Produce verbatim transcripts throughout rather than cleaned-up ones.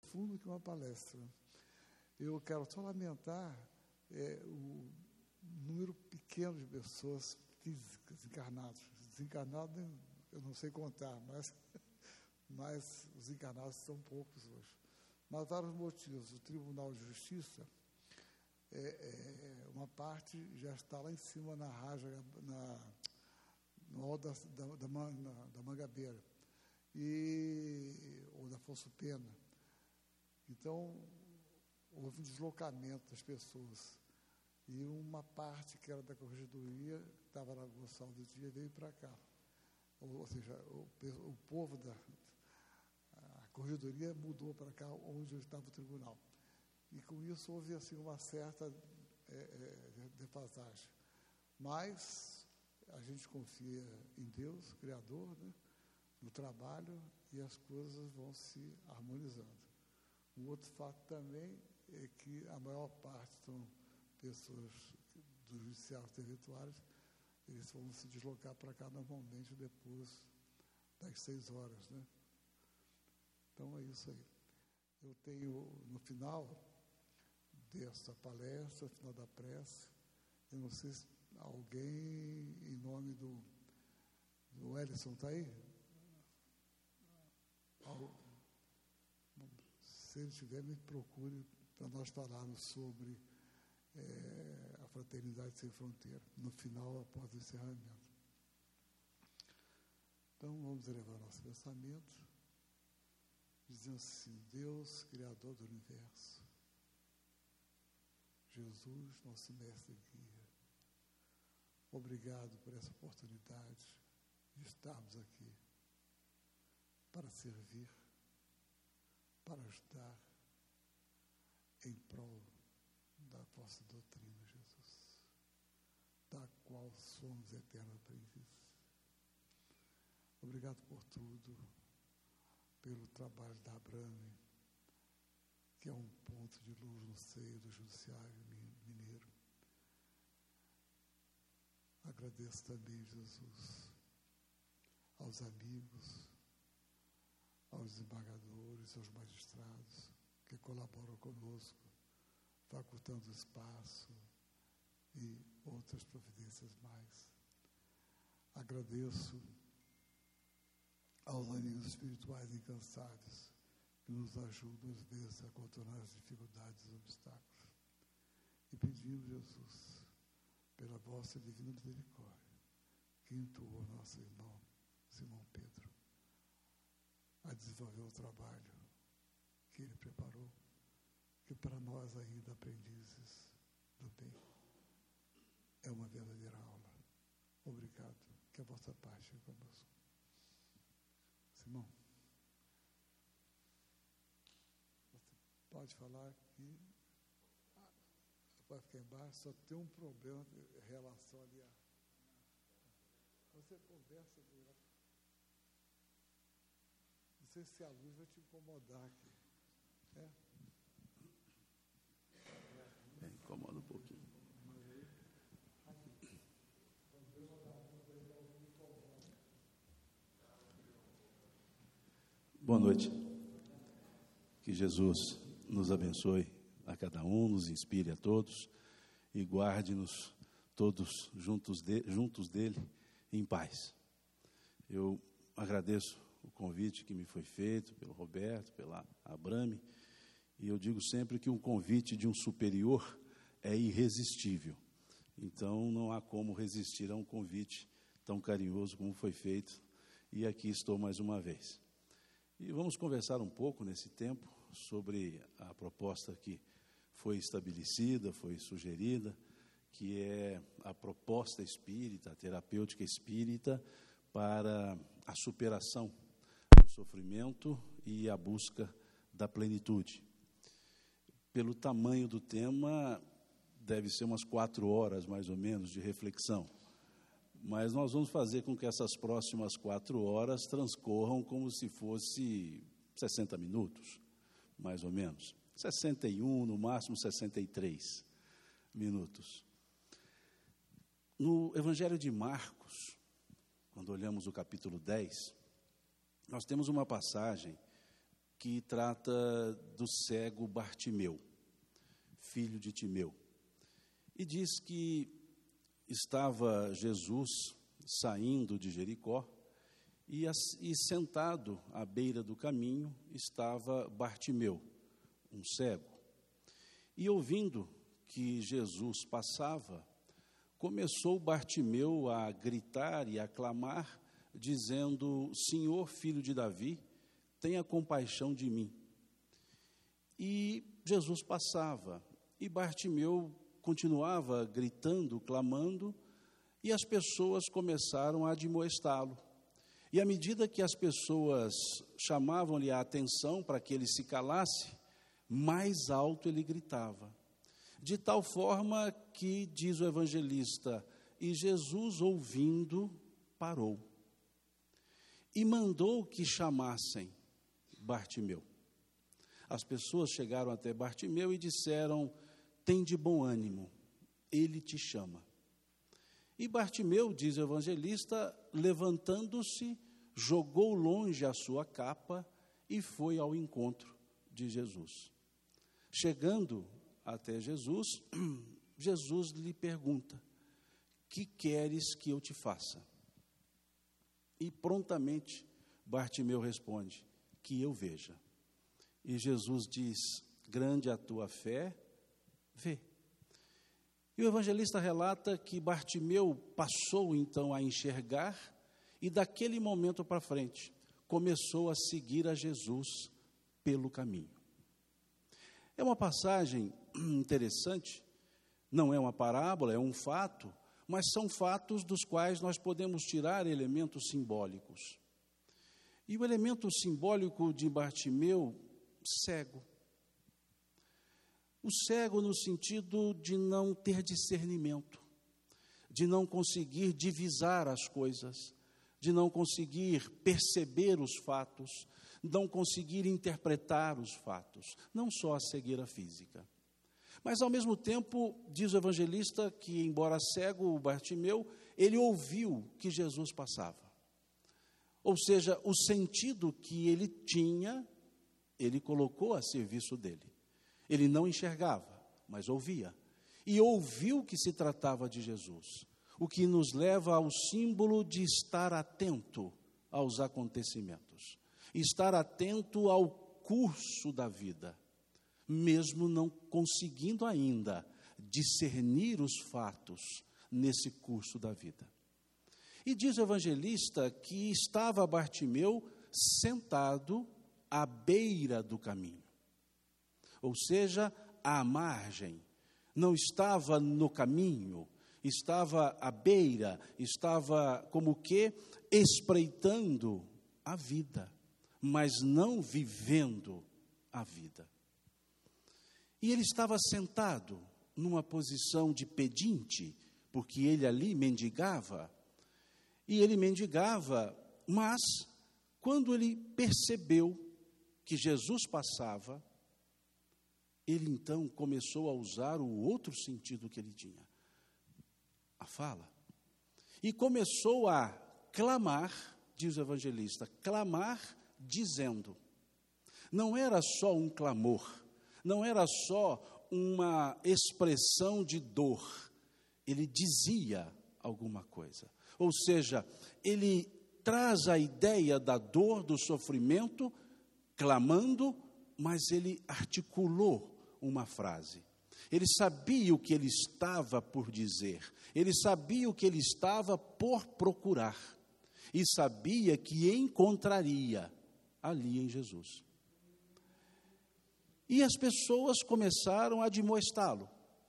profundo que uma palestra. Eu quero só lamentar é, o número pequeno de pessoas físicas, encarnadas. Desencarnados, eu não sei contar, mas, mas os encarnados são poucos hoje. Mas vários motivos. O Tribunal de Justiça, é, é, uma parte já está lá em cima na Raja, na, no alto da, da, da, na, da Mangabeira, e, ou da Afonso Pena. Então, houve um deslocamento das pessoas. E uma parte que era da Corregedoria, que estava na Gonçalves Dias, veio para cá. Ou, ou seja, o, o povo da a Corregedoria mudou para cá, onde estava o tribunal. E com isso houve assim, uma certa é, é, defasagem. Mas a gente confia em Deus, Criador, né, no trabalho, e as coisas vão se harmonizando. Um outro fato também é que a maior parte são pessoas do judiciário territoriais, eles vão se deslocar para cá normalmente depois das seis horas, né? Então é isso aí. Eu tenho, no final dessa palestra, no final da prece, eu não sei se alguém, em nome do, do Ellison, está aí? Se ele estiver, me procure para nós falarmos sobre é, a Fraternidade Sem Fronteira, no final, após o encerramento. Então, vamos elevar nosso pensamento, dizendo assim: Deus, Criador do Universo, Jesus, nosso mestre e guia, obrigado por essa oportunidade de estarmos aqui para servir, para ajudar em prol da vossa doutrina, Jesus, da qual somos eternos aprendizes. Obrigado por tudo, pelo trabalho da Abrame, que é um ponto de luz no seio do Judiciário Mineiro. Agradeço também, Jesus, aos amigos, aos desembargadores, aos magistrados que colaboram conosco, facultando espaço e outras providências mais. Agradeço aos amigos espirituais incansáveis que nos ajudam às vezes a contornar as dificuldades e obstáculos. E pedimos, Jesus, pela vossa divina misericórdia, que intuou nosso irmão Simão Pedro a desenvolver o trabalho que ele preparou, que para nós ainda aprendizes do bem é uma verdadeira aula. Obrigado, que a vossa paz chegue conosco. Simão, você pode falar que vai ficar embaixo, só tem um problema em relação ali a... Você conversa direto. Não sei se a luz vai te incomodar aqui. É? É, incomoda um pouquinho. Boa noite. Que Jesus nos abençoe a cada um, nos inspire a todos e guarde-nos todos juntos, de, juntos dele em paz. Eu agradeço o convite que me foi feito pelo Roberto, pela Abrame, e eu digo sempre que um convite de um superior é irresistível. Então, não há como resistir a um convite tão carinhoso como foi feito, e aqui estou mais uma vez. E vamos conversar um pouco nesse tempo sobre a proposta que foi estabelecida, foi sugerida, que é a proposta espírita, a terapêutica espírita para a superação do sofrimento e a busca da plenitude. Pelo tamanho do tema, deve ser umas quatro horas, mais ou menos, de reflexão. Mas nós vamos fazer com que essas próximas quatro horas transcorram como se fosse sessenta minutos, mais ou menos. sessenta e um, no máximo sessenta e três minutos. No Evangelho de Marcos, quando olhamos o capítulo dez, nós temos uma passagem que trata do cego Bartimeu, filho de Timeu. E diz que estava Jesus saindo de Jericó e, e sentado à beira do caminho estava Bartimeu, um cego. E ouvindo que Jesus passava, começou Bartimeu a gritar e a clamar, dizendo: Senhor, filho de Davi, tenha compaixão de mim. E Jesus passava, e Bartimeu continuava gritando, clamando, e as pessoas começaram a admoestá-lo. E à medida que as pessoas chamavam-lhe a atenção para que ele se calasse, mais alto ele gritava. De tal forma que, diz o evangelista, e Jesus, ouvindo, parou. E mandou que chamassem Bartimeu. As pessoas chegaram até Bartimeu e disseram: tem de bom ânimo, ele te chama. E Bartimeu, diz o evangelista, levantando-se, jogou longe a sua capa e foi ao encontro de Jesus. Chegando até Jesus, Jesus lhe pergunta: que queres que eu te faça? E prontamente Bartimeu responde: que eu veja. E Jesus diz: grande a tua fé, vê. E o evangelista relata que Bartimeu passou então a enxergar e daquele momento para frente começou a seguir a Jesus pelo caminho. É uma passagem interessante, não é uma parábola, é um fato, mas são fatos dos quais nós podemos tirar elementos simbólicos. E o elemento simbólico de Bartimeu, cego. O cego no sentido de não ter discernimento, de não conseguir divisar as coisas, de não conseguir perceber os fatos, não conseguir interpretar os fatos, não só a cegueira física. Mas, ao mesmo tempo, diz o evangelista que, embora cego, o Bartimeu, ele ouviu que Jesus passava. Ou seja, o sentido que ele tinha, ele colocou a serviço dele. Ele não enxergava, mas ouvia. E ouviu que se tratava de Jesus, o que nos leva ao símbolo de estar atento aos acontecimentos, estar atento ao curso da vida, mesmo não conseguindo ainda discernir os fatos nesse curso da vida. E diz o evangelista que estava Bartimeu sentado à beira do caminho, ou seja, à margem, não estava no caminho, estava à beira, estava como que espreitando a vida, mas não vivendo a vida. E ele estava sentado numa posição de pedinte, porque ele ali mendigava, e ele mendigava, mas quando ele percebeu que Jesus passava, ele então começou a usar o outro sentido que ele tinha, a fala. E começou a clamar, diz o evangelista, clamar dizendo. Não era só um clamor, não era só uma expressão de dor, ele dizia alguma coisa. Ou seja, ele traz a ideia da dor, do sofrimento, clamando, mas ele articulou uma frase. Ele sabia o que ele estava por dizer, ele sabia o que ele estava por procurar, e sabia que encontraria ali em Jesus. E as pessoas começaram a admoestá-lo.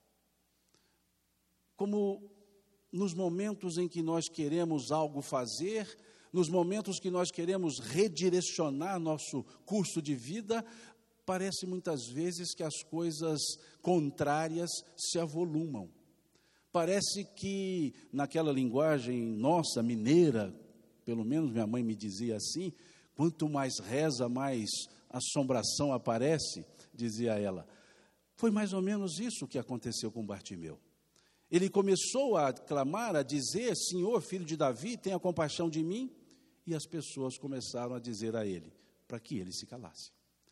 Como nos momentos em que nós queremos algo fazer, nos momentos que nós queremos redirecionar nosso curso de vida, parece muitas vezes que as coisas contrárias se avolumam. Parece que, naquela linguagem nossa, mineira, pelo menos minha mãe me dizia assim, quanto mais reza, mais assombração aparece, dizia ela. Foi mais ou menos isso que aconteceu com Bartimeu. Ele começou a clamar, a dizer, Senhor, filho de Davi, tenha compaixão de mim. E as pessoas começaram a dizer a ele, para que ele se calasse.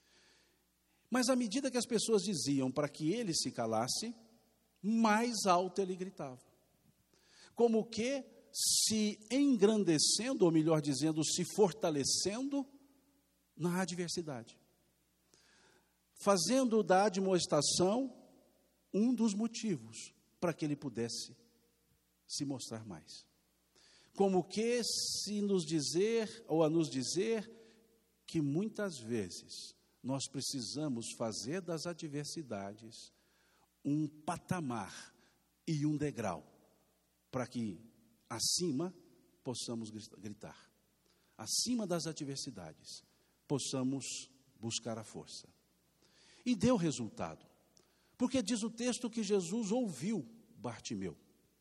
Mas à medida que as pessoas diziam para que ele se calasse, mais alto ele gritava. Como que se engrandecendo, ou melhor dizendo, se fortalecendo na adversidade. Fazendo da admoestação um dos motivos para que ele pudesse se mostrar mais. Como que se nos dizer, ou a nos dizer, que muitas vezes nós precisamos fazer das adversidades um patamar e um degrau, para que acima possamos gritar. Acima das adversidades, possamos buscar a força. E deu resultado, porque diz o texto que Jesus ouviu Bartimeu.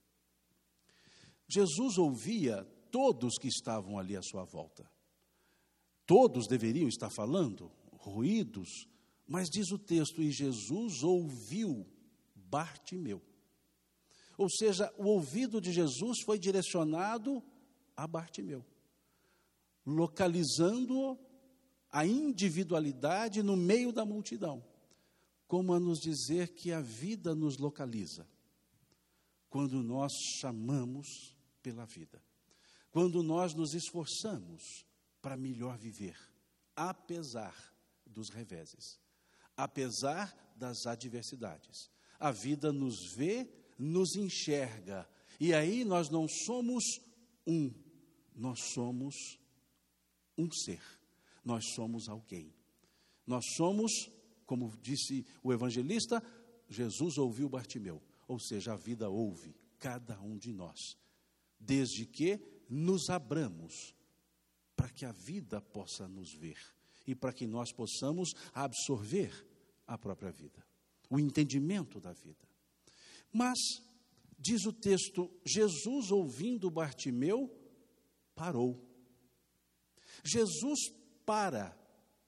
Jesus ouvia todos que estavam ali à sua volta. Todos deveriam estar falando, ruídos, mas diz o texto, e Jesus ouviu Bartimeu. Ou seja, o ouvido de Jesus foi direcionado a Bartimeu, localizando a individualidade no meio da multidão, como a nos dizer que a vida nos localiza, quando nós chamamos pela vida, quando nós nos esforçamos para melhor viver, apesar dos reveses, apesar das adversidades. A vida nos vê, nos enxerga, e aí nós não somos um, nós somos um ser, nós somos alguém. Nós somos, como disse o evangelista, Jesus ouviu Bartimeu, ou seja, a vida ouve cada um de nós, desde que nos abramos para que a vida possa nos ver e para que nós possamos absorver a própria vida, o entendimento da vida. Mas, diz o texto, Jesus, ouvindo Bartimeu, parou. Jesus para.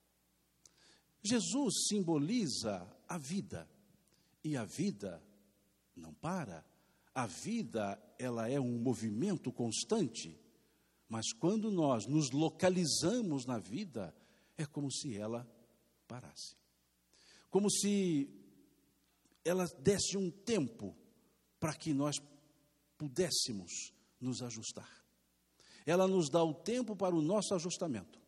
Jesus simboliza a vida, e a vida não para. A vida, ela é um movimento constante, mas quando nós nos localizamos na vida, é como se ela parasse. Como se ela desse um tempo para que nós pudéssemos nos ajustar. Ela nos dá o tempo para o nosso ajustamento.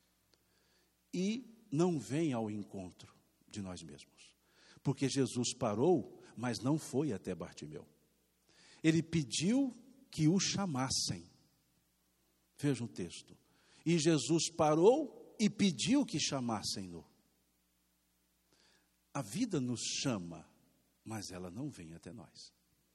E não vem ao encontro de nós mesmos. Porque Jesus parou, mas não foi até Bartimeu. Ele pediu que o chamassem. Veja o texto. E Jesus parou e pediu que chamassem-no. A vida nos chama, mas ela não vem até nós.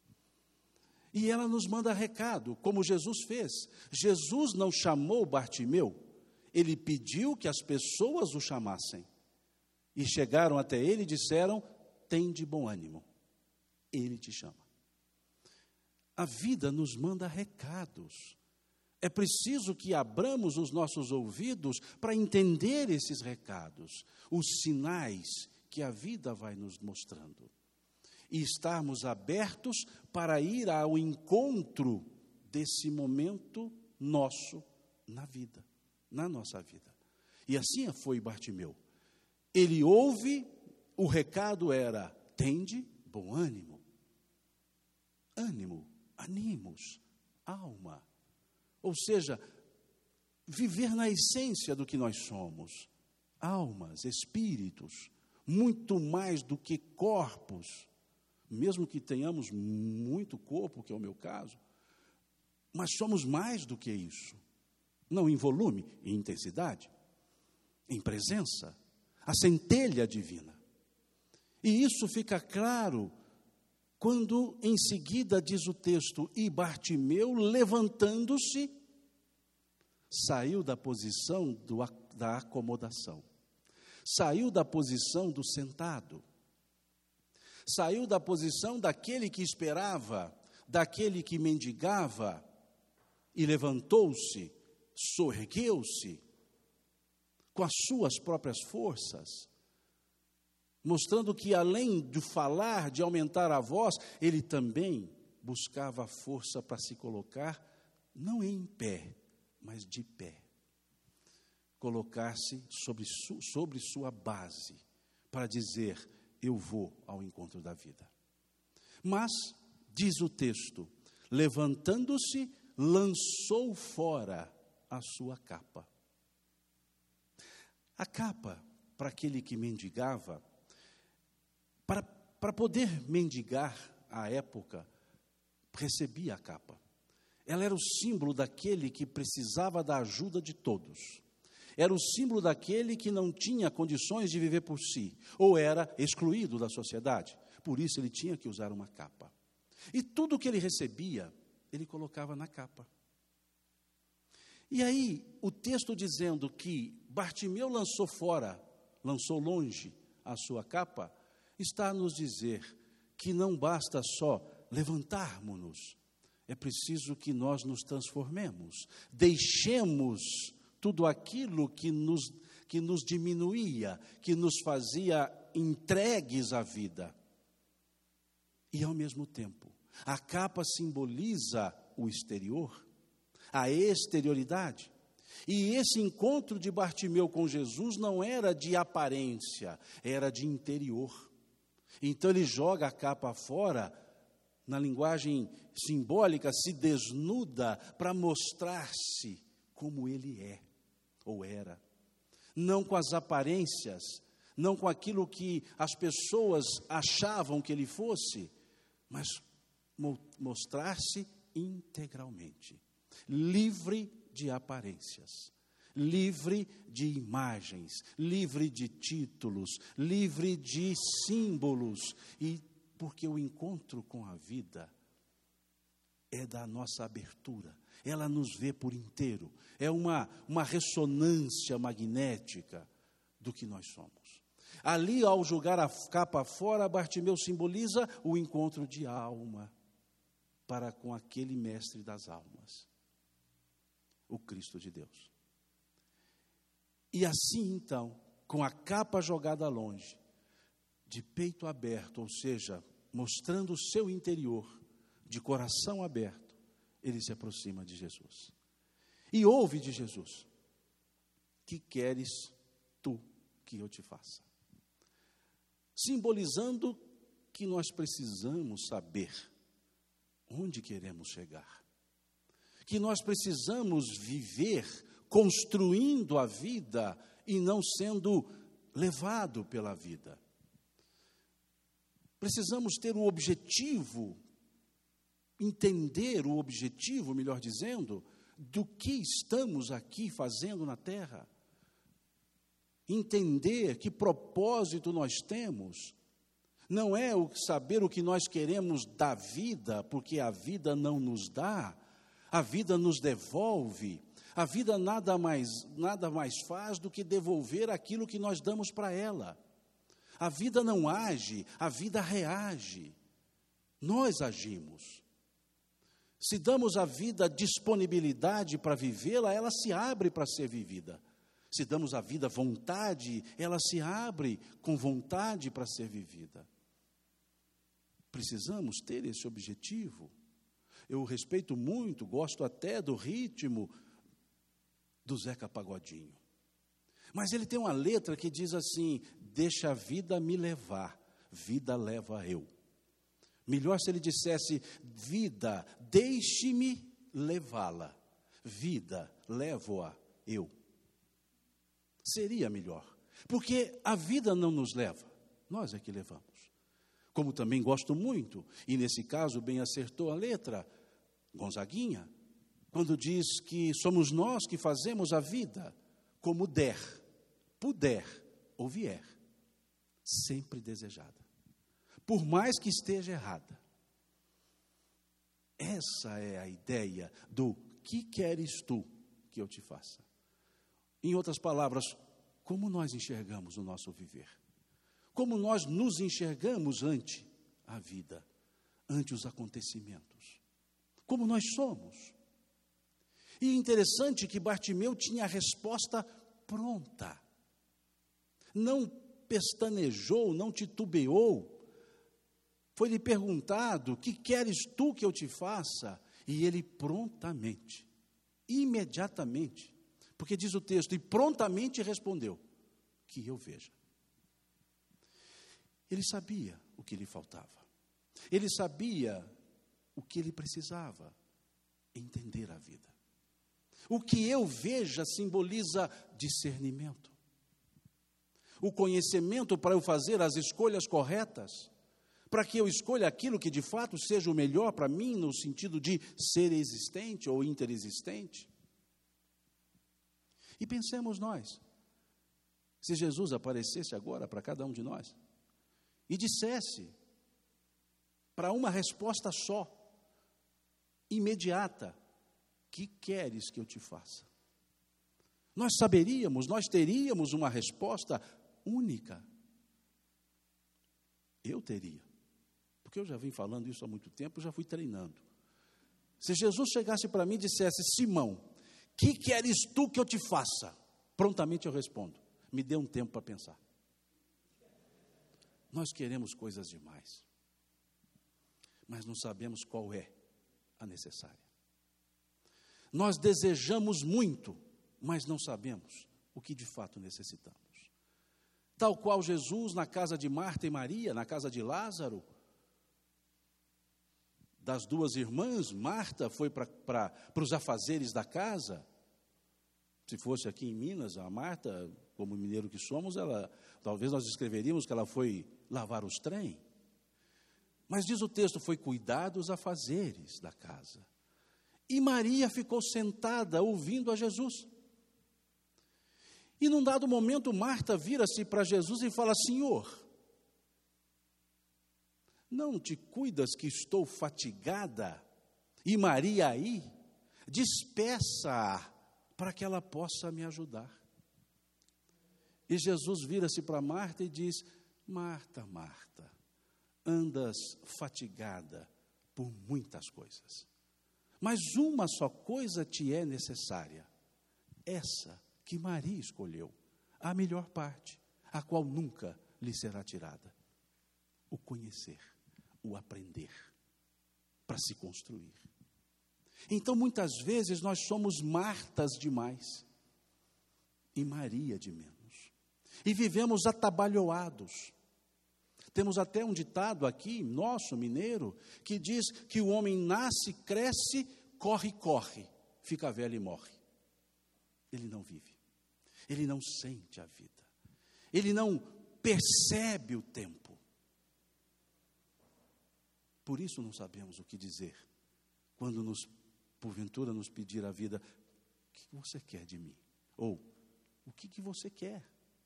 E ela nos manda recado, como Jesus fez. Jesus não chamou Bartimeu, ele pediu que as pessoas o chamassem. E chegaram até ele e disseram, tem de bom ânimo, ele te chama. A vida nos manda recados. É preciso que abramos os nossos ouvidos para entender esses recados, os sinais que a vida vai nos mostrando. E estarmos abertos para ir ao encontro desse momento nosso na vida, na nossa vida. E assim foi Bartimeu. Ele ouve, o recado era, tende bom ânimo. Ânimo, animos, alma. Ou seja, viver na essência do que nós somos. Almas, espíritos, muito mais do que corpos. Mesmo que tenhamos muito corpo, que é o meu caso, mas somos mais do que isso. Não em volume, em intensidade, em presença, a centelha divina. E isso fica claro quando em seguida diz o texto, e Bartimeu, levantando-se, saiu da posição do, da acomodação, saiu da posição do sentado, saiu da posição daquele que esperava, daquele que mendigava, e levantou-se, soergueu-se, com as suas próprias forças, mostrando que além de falar, de aumentar a voz, ele também buscava força para se colocar, não em pé, mas de pé. Colocar-se sobre, su, sobre sua base, para dizer: eu vou ao encontro da vida. Mas, diz o texto, levantando-se, lançou fora a sua capa. A capa, para aquele que mendigava, para, para poder mendigar à época, recebia a capa. Ela era o símbolo daquele que precisava da ajuda de todos. Era o símbolo daquele que não tinha condições de viver por si, ou era excluído da sociedade. Por isso ele tinha que usar uma capa. E tudo que ele recebia, ele colocava na capa. E aí, o texto dizendo que Bartimeu lançou fora, lançou longe a sua capa, está a nos dizer que não basta só levantarmos-nos, é preciso que nós nos transformemos, deixemos tudo aquilo que nos, que nos diminuía, que nos fazia entregues à vida. E, ao mesmo tempo, a capa simboliza o exterior, a exterioridade. E esse encontro de Bartimeu com Jesus não era de aparência, era de interior. Então ele joga a capa fora, na linguagem simbólica, se desnuda para mostrar-se como ele é, ou era. Não com as aparências, não com aquilo que as pessoas achavam que ele fosse, mas mostrar-se integralmente, livre de aparências, livre de imagens, livre de títulos, livre de símbolos, e porque o encontro com a vida é da nossa abertura, ela nos vê por inteiro, é uma, uma ressonância magnética do que nós somos. Ali, ao jogar a capa fora, Bartimeu simboliza o encontro de alma para com aquele mestre das almas, o Cristo de Deus. E assim, então, com a capa jogada longe, de peito aberto, ou seja, mostrando o seu interior, de coração aberto, ele se aproxima de Jesus. E ouve de Jesus: que queres tu que eu te faça? Simbolizando que nós precisamos saber onde queremos chegar, que nós precisamos viver construindo a vida e não sendo levado pela vida. Precisamos ter um objetivo, entender o objetivo, melhor dizendo, do que estamos aqui fazendo na terra. Entender que propósito nós temos. Não é o saber o que nós queremos da vida, porque a vida não nos dá, a vida nos devolve. A vida nada mais, nada mais faz do que devolver aquilo que nós damos para ela. A vida não age, a vida reage. Nós agimos. Se damos à vida disponibilidade para vivê-la, ela se abre para ser vivida. Se damos à vida vontade, ela se abre com vontade para ser vivida. Precisamos ter esse objetivo. Eu respeito muito, gosto até do ritmo do Zeca Pagodinho. Mas ele tem uma letra que diz assim: deixa a vida me levar, vida leva eu. Melhor se ele dissesse: vida, deixe-me levá-la, vida, levo-a eu. Seria melhor, porque a vida não nos leva, nós é que levamos. Como também gosto muito, e nesse caso bem acertou a letra, Gonzaguinha, quando diz que somos nós que fazemos a vida como der, puder ou vier, sempre desejada, por mais que esteja errada. Essa é a ideia do que queres tu que eu te faça. Em outras palavras, como nós enxergamos o nosso viver? Como nós nos enxergamos ante a vida, ante os acontecimentos? Como nós somos? E interessante que Bartimeu tinha a resposta pronta. Não pestanejou, não titubeou. Foi-lhe perguntado: que queres tu que eu te faça? E ele prontamente, imediatamente, porque diz o texto, e prontamente respondeu: que eu veja. Ele sabia o que lhe faltava. Ele sabia o que ele precisava: entender a vida. O que eu veja simboliza discernimento. O conhecimento para eu fazer as escolhas corretas, para que eu escolha aquilo que de fato seja o melhor para mim, no sentido de ser existente ou interexistente. E pensemos nós, se Jesus aparecesse agora para cada um de nós e dissesse, para uma resposta só, imediata: que queres que eu te faça? Nós saberíamos, nós teríamos uma resposta única. Eu teria, porque eu já vim falando isso há muito tempo, já fui treinando. Se Jesus chegasse para mim e dissesse: Simão, que queres tu que eu te faça? Prontamente eu respondo: me dê um tempo para pensar. Nós queremos coisas demais, mas não sabemos qual é a necessária. Nós desejamos muito, mas não sabemos o que de fato necessitamos. Tal qual Jesus na casa de Marta e Maria, na casa de Lázaro, das duas irmãs, Marta foi para os afazeres da casa. Se fosse aqui em Minas, a Marta, como mineiro que somos, ela, talvez nós escreveríamos que ela foi lavar os trem. Mas diz o texto, foi cuidar dos afazeres da casa. E Maria ficou sentada ouvindo a Jesus. E num dado momento, Marta vira-se para Jesus e fala: Senhor, não te cuidas que estou fatigada? E Maria aí, despeça-a para que ela possa me ajudar. E Jesus vira-se para Marta e diz: Marta, Marta, andas fatigada por muitas coisas, mas uma só coisa te é necessária, essa que Maria escolheu, a melhor parte, a qual nunca lhe será tirada: o conhecer, o aprender, para se construir. Então, muitas vezes, nós somos Martas demais e Maria de menos, e vivemos atabalhoados. Temos até um ditado aqui, nosso, mineiro, que diz que o homem nasce, cresce, corre, corre, fica velho e morre. Ele não vive, ele não sente a vida, ele não percebe o tempo. Por isso não sabemos o que dizer quando nos, porventura, nos pedir a vida: o que você quer de mim? Ou, o que, que você quer?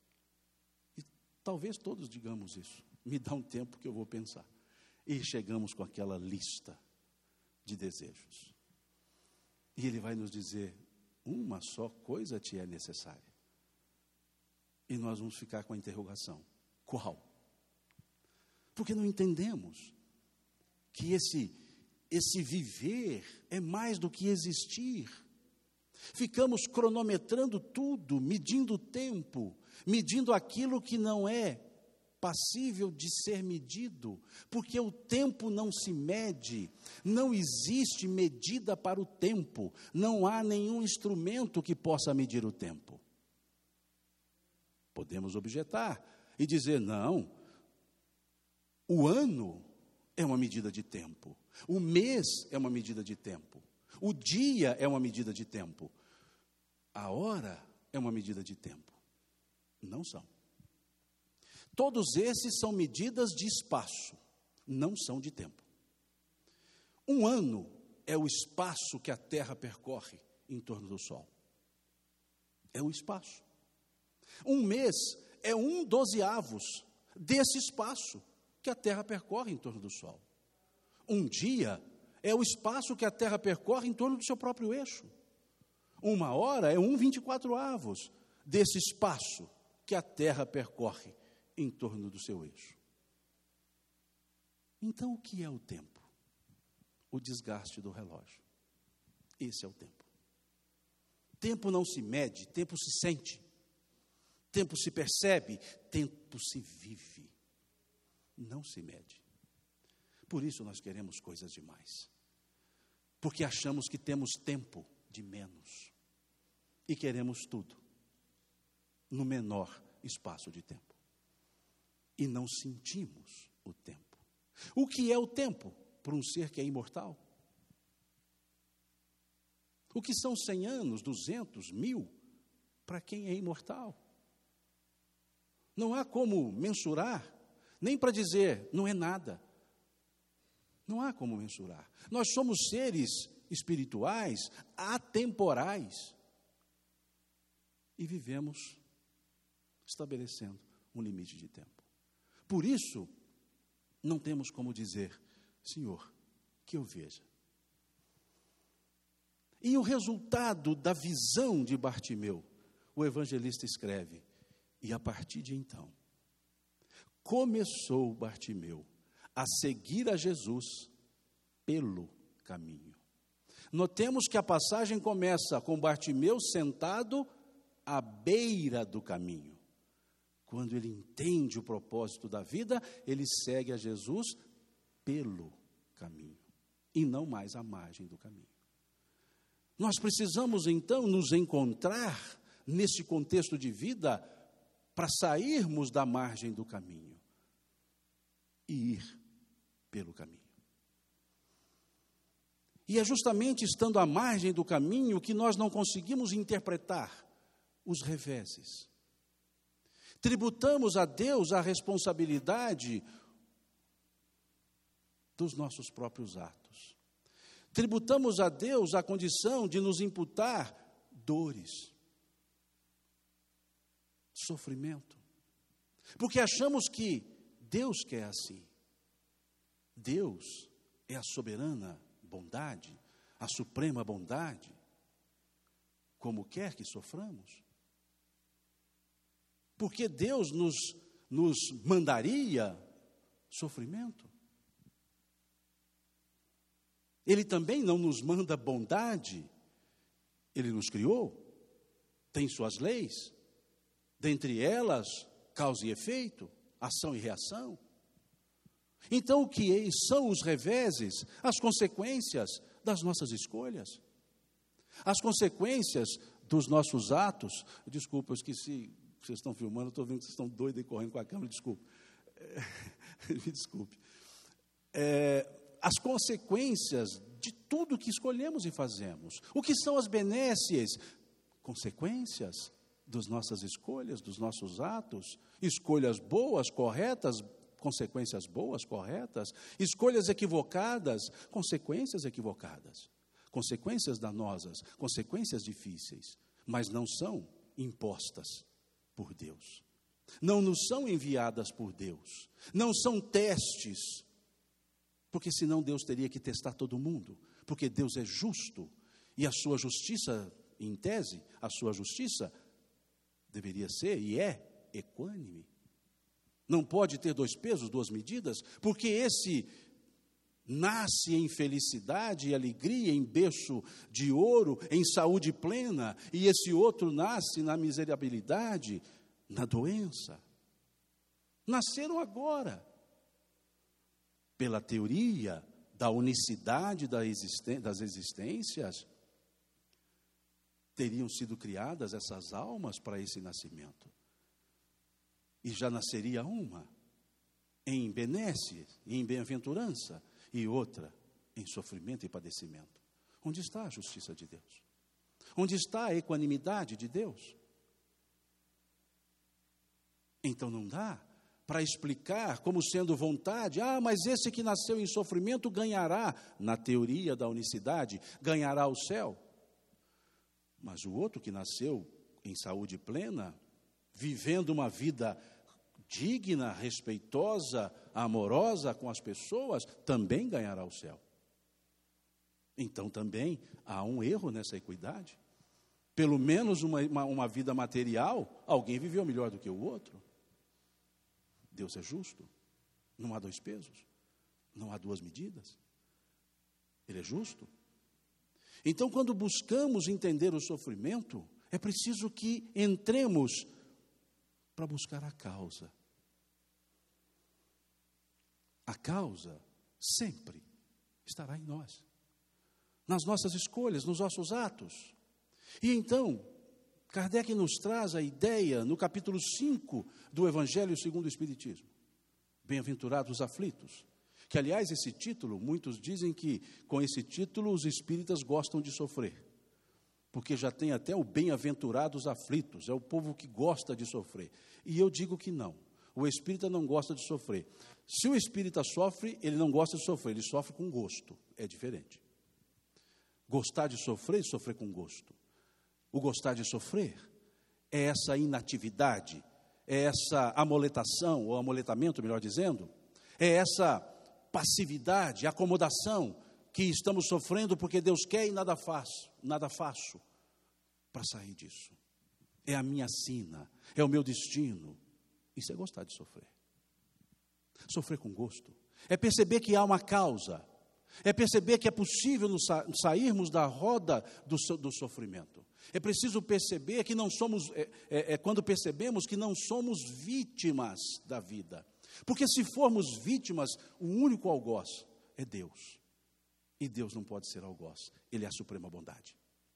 E talvez todos digamos isso: me dá um tempo que eu vou pensar. E chegamos com aquela lista de desejos. E ele vai nos dizer: uma só coisa te é necessária. E nós vamos ficar com a interrogação: qual? Porque não entendemos que esse, esse viver é mais do que existir. Ficamos cronometrando tudo, medindo o tempo, medindo aquilo que não é passível de ser medido, porque o tempo não se mede, não existe medida para o tempo, não há nenhum instrumento que possa medir o tempo. Podemos objetar e dizer: não, o ano é uma medida de tempo, o mês é uma medida de tempo, o dia é uma medida de tempo, a hora é uma medida de tempo. Não são. Todos esses são medidas de espaço, não são de tempo. Um ano é o espaço que a Terra percorre em torno do Sol. É o espaço. Um mês é um dozeavos desse espaço que a Terra percorre em torno do Sol. Um dia é o espaço que a Terra percorre em torno do seu próprio eixo. Uma hora é um vinte e quatro avos desse espaço que a Terra percorre em torno do seu eixo. Então, o que é o tempo? O desgaste do relógio. Esse é o tempo. Tempo não se mede, tempo se sente. Tempo se percebe, tempo se vive. Não se mede. Por isso nós queremos coisas demais. Porque achamos que temos tempo de menos. E queremos tudo no menor espaço de tempo. e não sentimos o tempo. O que é o tempo para um ser que é imortal? O que são cem anos, duzentos, mil, para quem é imortal? Não há como mensurar, nem para dizer, não é nada. Não há como mensurar. Nós somos seres espirituais, atemporais, e vivemos estabelecendo um limite de tempo. Por isso, não temos como dizer, Senhor, que eu veja. E o resultado da visão de Bartimeu, o evangelista escreve, e a partir de então, começou Bartimeu a seguir a Jesus pelo caminho. Notemos que a passagem começa com Bartimeu sentado à beira do caminho. Quando ele entende o propósito da vida, ele segue a Jesus pelo caminho, e não mais à margem do caminho. Nós precisamos, então, nos encontrar nesse contexto de vida para sairmos da margem do caminho e ir pelo caminho. E é justamente estando à margem do caminho que nós não conseguimos interpretar os reveses. Tributamos a Deus a responsabilidade dos nossos próprios atos. Tributamos a Deus a condição de nos imputar dores, sofrimento, porque achamos que Deus quer assim. Deus é a soberana bondade, a suprema bondade, como quer que soframos. Porque Deus nos, nos mandaria sofrimento. Ele também não nos manda bondade. Ele nos criou, tem suas leis, dentre elas, causa e efeito, ação e reação. Então, o que são os reveses? As consequências das nossas escolhas, as consequências dos nossos atos. Desculpa, eu esqueci, vocês estão filmando, estou vendo que vocês estão doidos e correndo com a câmera, desculpe. É, me desculpe. É, as consequências de tudo que escolhemos e fazemos. O que são as benécias? Consequências das nossas escolhas, dos nossos atos. Escolhas boas, corretas, consequências boas, corretas. Escolhas equivocadas, consequências equivocadas. Consequências danosas, consequências difíceis, mas não são impostas por Deus. Não nos são enviadas por Deus. Não são testes, porque senão Deus teria que testar todo mundo, porque Deus é justo, e a sua justiça, em tese, a sua justiça deveria ser e é equânime. Não pode ter dois pesos, duas medidas, porque esse nasce em felicidade e alegria, em berço de ouro, em saúde plena, e esse outro nasce na miserabilidade, na doença. Nasceram agora, pela teoria da unicidade das existências, teriam sido criadas essas almas para esse nascimento. E já nasceria uma em benesse, em bem-aventurança, e outra em sofrimento e padecimento. Onde está a justiça de Deus? Onde está a equanimidade de Deus? Então não dá para explicar como sendo vontade, ah, mas esse que nasceu em sofrimento ganhará, na teoria da unicidade, ganhará o céu. Mas o outro que nasceu em saúde plena, vivendo uma vida digna, respeitosa, amorosa com as pessoas, também ganhará o céu. Então também há um erro nessa equidade. Pelo menos uma, uma, uma vida material, alguém viveu melhor do que o outro. Deus é justo, não há dois pesos, não há duas medidas. Ele é justo. Então, quando buscamos entender o sofrimento, é preciso que entremos para buscar a causa. A causa sempre estará em nós, nas nossas escolhas, nos nossos atos. E então, Kardec nos traz a ideia, no capítulo cinco do Evangelho segundo o Espiritismo, Bem-aventurados os aflitos. Que, aliás, esse título, muitos dizem que com esse título os espíritas gostam de sofrer. Porque já tem até o bem-aventurados aflitos, é o povo que gosta de sofrer. E eu digo que não, o espírita não gosta de sofrer. Se o espírita sofre, ele não gosta de sofrer, ele sofre com gosto, é diferente. Gostar de sofrer e sofrer com gosto. O gostar de sofrer é essa inatividade, é essa amoletação, ou amoletamento, melhor dizendo, é essa passividade, acomodação que estamos sofrendo porque Deus quer e nada faço, nada faço para sair disso. É a minha sina, é o meu destino. Isso é gostar de sofrer. Sofrer com gosto. É perceber que há uma causa. É perceber que é possível nos sa- sairmos da roda do, so- do sofrimento. É preciso perceber que não somos, é, é, é quando percebemos que não somos vítimas da vida. Porque se formos vítimas, o único algoz é Deus. E Deus não pode ser algoz, Ele é a suprema bondade.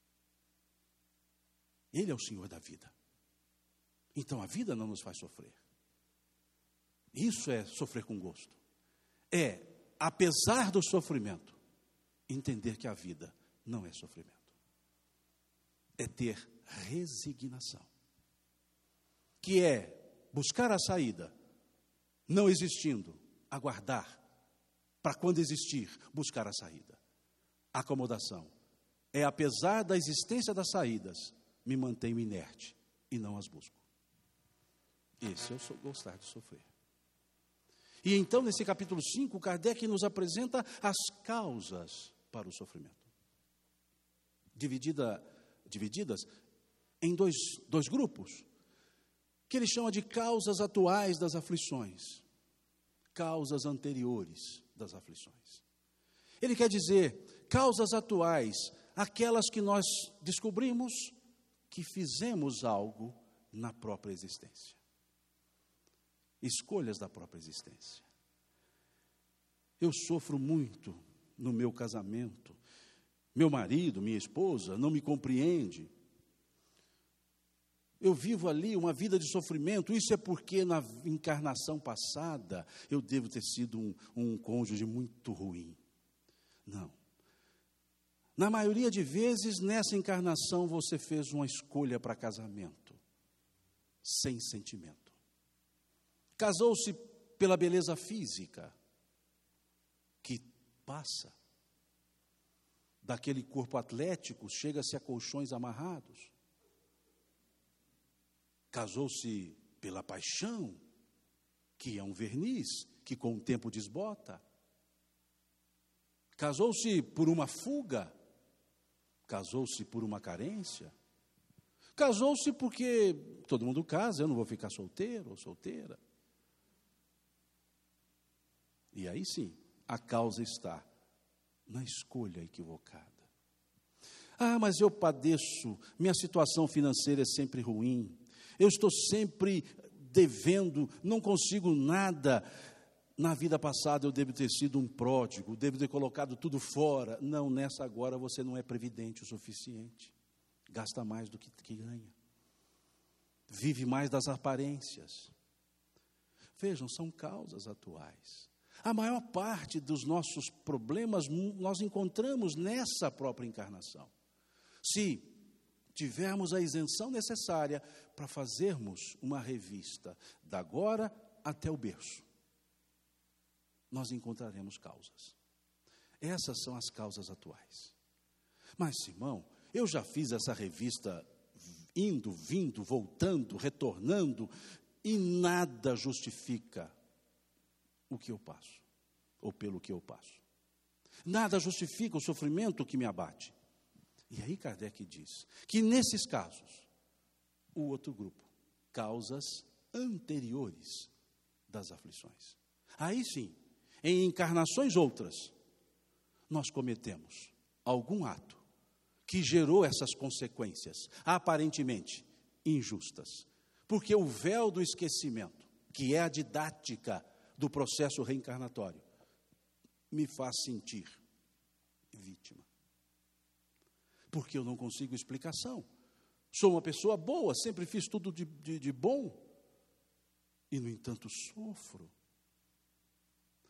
Ele é o Senhor da vida. Então a vida não nos faz sofrer. Isso é sofrer com gosto. É, apesar do sofrimento, entender que a vida não é sofrimento. É ter resignação. Que é buscar a saída, não existindo, aguardar, para quando existir, buscar a saída. Acomodação. É apesar da existência das saídas, me mantenho inerte e não as busco. Esse é o gostar de sofrer. E então, nesse capítulo cinco, Kardec nos apresenta as causas para o sofrimento. Dividida, divididas em dois, dois grupos, que ele chama de causas atuais das aflições, causas anteriores das aflições. Ele quer dizer, causas atuais, aquelas que nós descobrimos que fizemos algo na própria existência. Escolhas da própria existência. Eu sofro muito no meu casamento. Meu marido, minha esposa, não me compreende. Eu vivo ali uma vida de sofrimento. Isso é porque na encarnação passada eu devo ter sido um, um cônjuge muito ruim. Não. Na maioria de vezes, nessa encarnação, você fez uma escolha para casamento, sem sentimento. Casou-se pela beleza física, que passa. Daquele corpo atlético, chega-se a colchões amarrados. Casou-se pela paixão, que é um verniz, que com o tempo desbota. Casou-se por uma fuga. Casou-se por uma carência. Casou-se porque todo mundo casa, eu não vou ficar solteiro ou solteira. E aí sim, a causa está na escolha equivocada. Ah, mas eu padeço, minha situação financeira é sempre ruim, eu estou sempre devendo, não consigo nada. Na vida passada eu devo ter sido um pródigo, devo ter colocado tudo fora. Não, nessa agora você não é previdente o suficiente. Gasta mais do que, que ganha. Vive mais das aparências. Vejam, são causas atuais. A maior parte dos nossos problemas nós encontramos nessa própria encarnação. Se tivermos a isenção necessária para fazermos uma revista da agora até o berço, nós encontraremos causas. Essas são as causas atuais. Mas, Simão, eu já fiz essa revista indo, vindo, voltando, retornando, e nada justifica o que eu passo, ou pelo que eu passo. Nada justifica o sofrimento que me abate. E aí Kardec diz que nesses casos, o outro grupo, causas anteriores das aflições. Aí sim, em encarnações outras, nós cometemos algum ato que gerou essas consequências, aparentemente injustas. Porque o véu do esquecimento, que é a didática do processo reencarnatório, me faz sentir vítima. Porque eu não consigo explicação. Sou uma pessoa boa, sempre fiz tudo de, de, de bom. E, no entanto, sofro.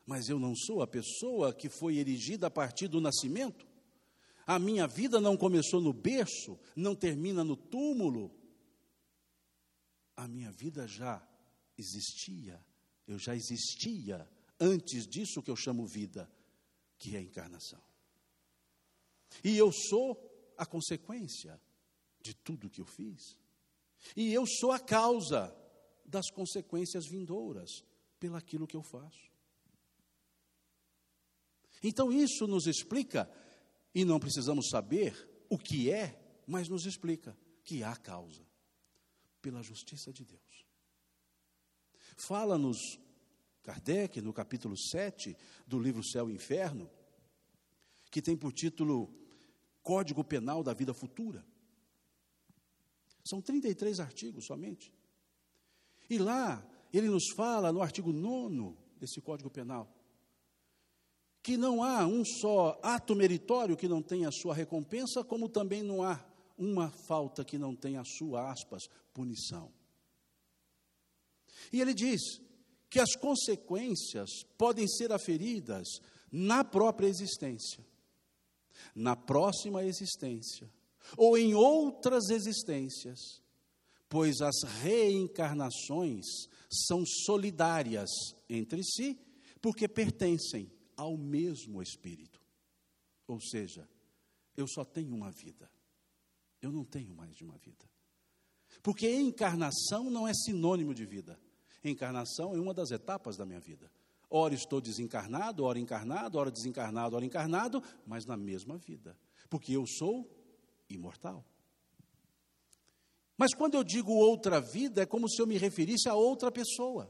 Mas eu não sou a pessoa que foi erigida a partir do nascimento. A minha vida não começou no berço, não termina no túmulo. A minha vida já existia, eu já existia antes disso que eu chamo vida, que é a encarnação. E eu sou a consequência de tudo que eu fiz. E eu sou a causa das consequências vindouras pelaquilo que eu faço. Então isso nos explica, e não precisamos saber o que é, mas nos explica que há causa, pela justiça de Deus. Fala-nos Kardec, no capítulo sete do livro Céu e Inferno, que tem por título Código Penal da Vida Futura. São trinta e três artigos somente. E lá, ele nos fala, no artigo nono desse Código Penal, que não há um só ato meritório que não tenha a sua recompensa, como também não há uma falta que não tenha a sua, aspas, punição. E ele diz que as consequências podem ser aferidas na própria existência, na próxima existência, ou em outras existências, pois as reencarnações são solidárias entre si, porque pertencem ao mesmo Espírito. Ou seja, eu só tenho uma vida, eu não tenho mais de uma vida. Porque encarnação não é sinônimo de vida. Encarnação é uma das etapas da minha vida. Ora estou desencarnado, ora encarnado, ora desencarnado, ora encarnado, mas na mesma vida. Porque eu sou imortal. Mas quando eu digo outra vida, é como se eu me referisse a outra pessoa.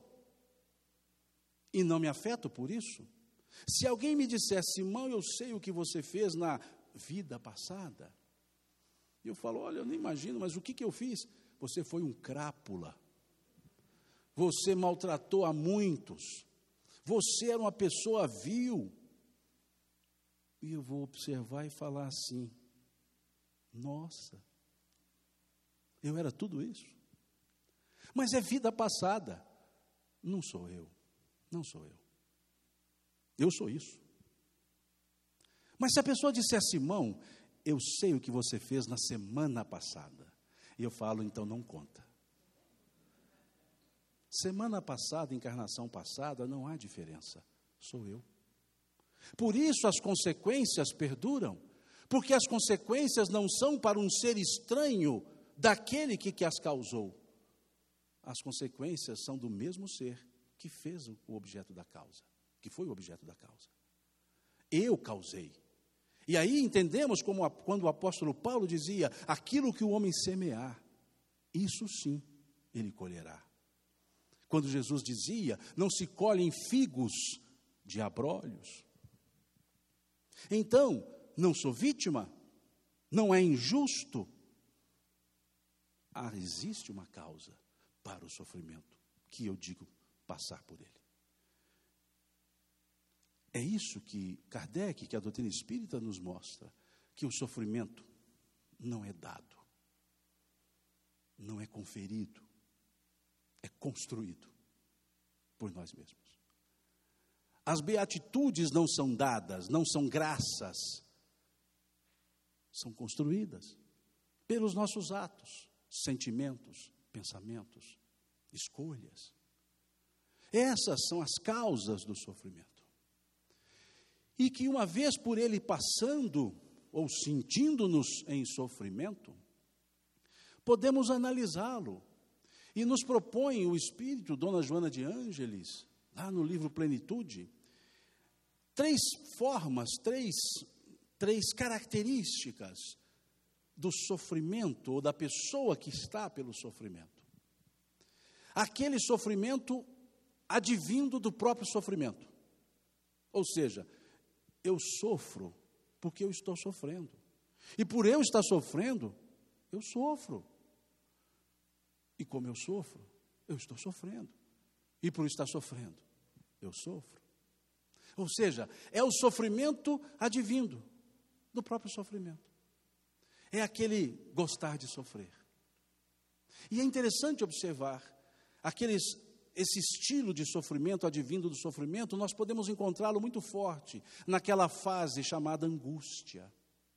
E não me afeto por isso. Se alguém me dissesse, irmão, eu sei o que você fez na vida passada, eu falo, olha, eu não imagino, mas o que, que eu fiz? Você foi um crápula. Você maltratou a muitos. Você era uma pessoa vil. E eu vou observar e falar assim, nossa, eu era tudo isso. Mas é vida passada. Não sou eu, não sou eu. Eu sou isso. Mas se a pessoa dissesse, irmão, eu sei o que você fez na semana passada. E eu falo, então não conta. Semana passada, encarnação passada, não há diferença. Sou eu. Por isso as consequências perduram. Porque as consequências não são para um ser estranho daquele que, que as causou. As consequências são do mesmo ser que fez o objeto da causa. Que foi o objeto da causa. Eu causei. E aí entendemos como a, quando o apóstolo Paulo dizia, aquilo que o homem semear, isso sim ele colherá. Quando Jesus dizia, não se colhem figos de abrolhos. Então, não sou vítima, não é injusto. Ah, existe uma causa para o sofrimento, que eu digo passar por ele. É isso que Kardec, que a doutrina espírita nos mostra, que o sofrimento não é dado, não é conferido, é construído por nós mesmos. As beatitudes não são dadas, não são graças, são construídas pelos nossos atos, sentimentos, pensamentos, escolhas. Essas são as causas do sofrimento. E que uma vez por ele passando, ou sentindo-nos em sofrimento, podemos analisá-lo. E nos propõe o Espírito, Dona Joana de Ângeles, lá no livro Plenitude, três formas, três, três características do sofrimento, ou da pessoa que está pelo sofrimento. Aquele sofrimento advindo do próprio sofrimento. Ou seja, eu sofro porque eu estou sofrendo. E por eu estar sofrendo, eu sofro. E como eu sofro, eu estou sofrendo. E por estar sofrendo, eu sofro. Ou seja, é o sofrimento advindo do próprio sofrimento. É aquele gostar de sofrer. E é interessante observar aqueles esse estilo de sofrimento advindo do sofrimento, nós podemos encontrá-lo muito forte naquela fase chamada angústia.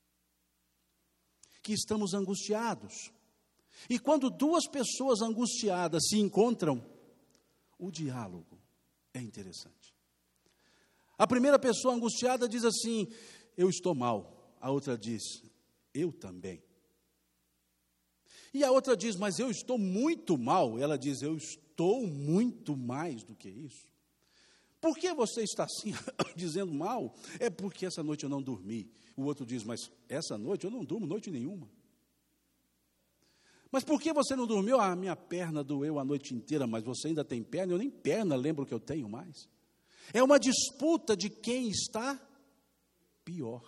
Que estamos angustiados. E quando duas pessoas angustiadas se encontram, o diálogo é interessante. A primeira pessoa angustiada diz assim: eu estou mal. A outra diz: eu também. E a outra diz: mas eu estou muito mal. Ela diz: eu estou muito mais do que isso. Por que você está assim, dizendo mal? É porque essa noite eu não dormi. O outro diz: mas essa noite eu não durmo noite nenhuma. Mas por que você não dormiu? Ah, minha perna doeu a noite inteira, mas você ainda tem perna? Eu nem perna lembro que eu tenho mais. É uma disputa de quem está pior.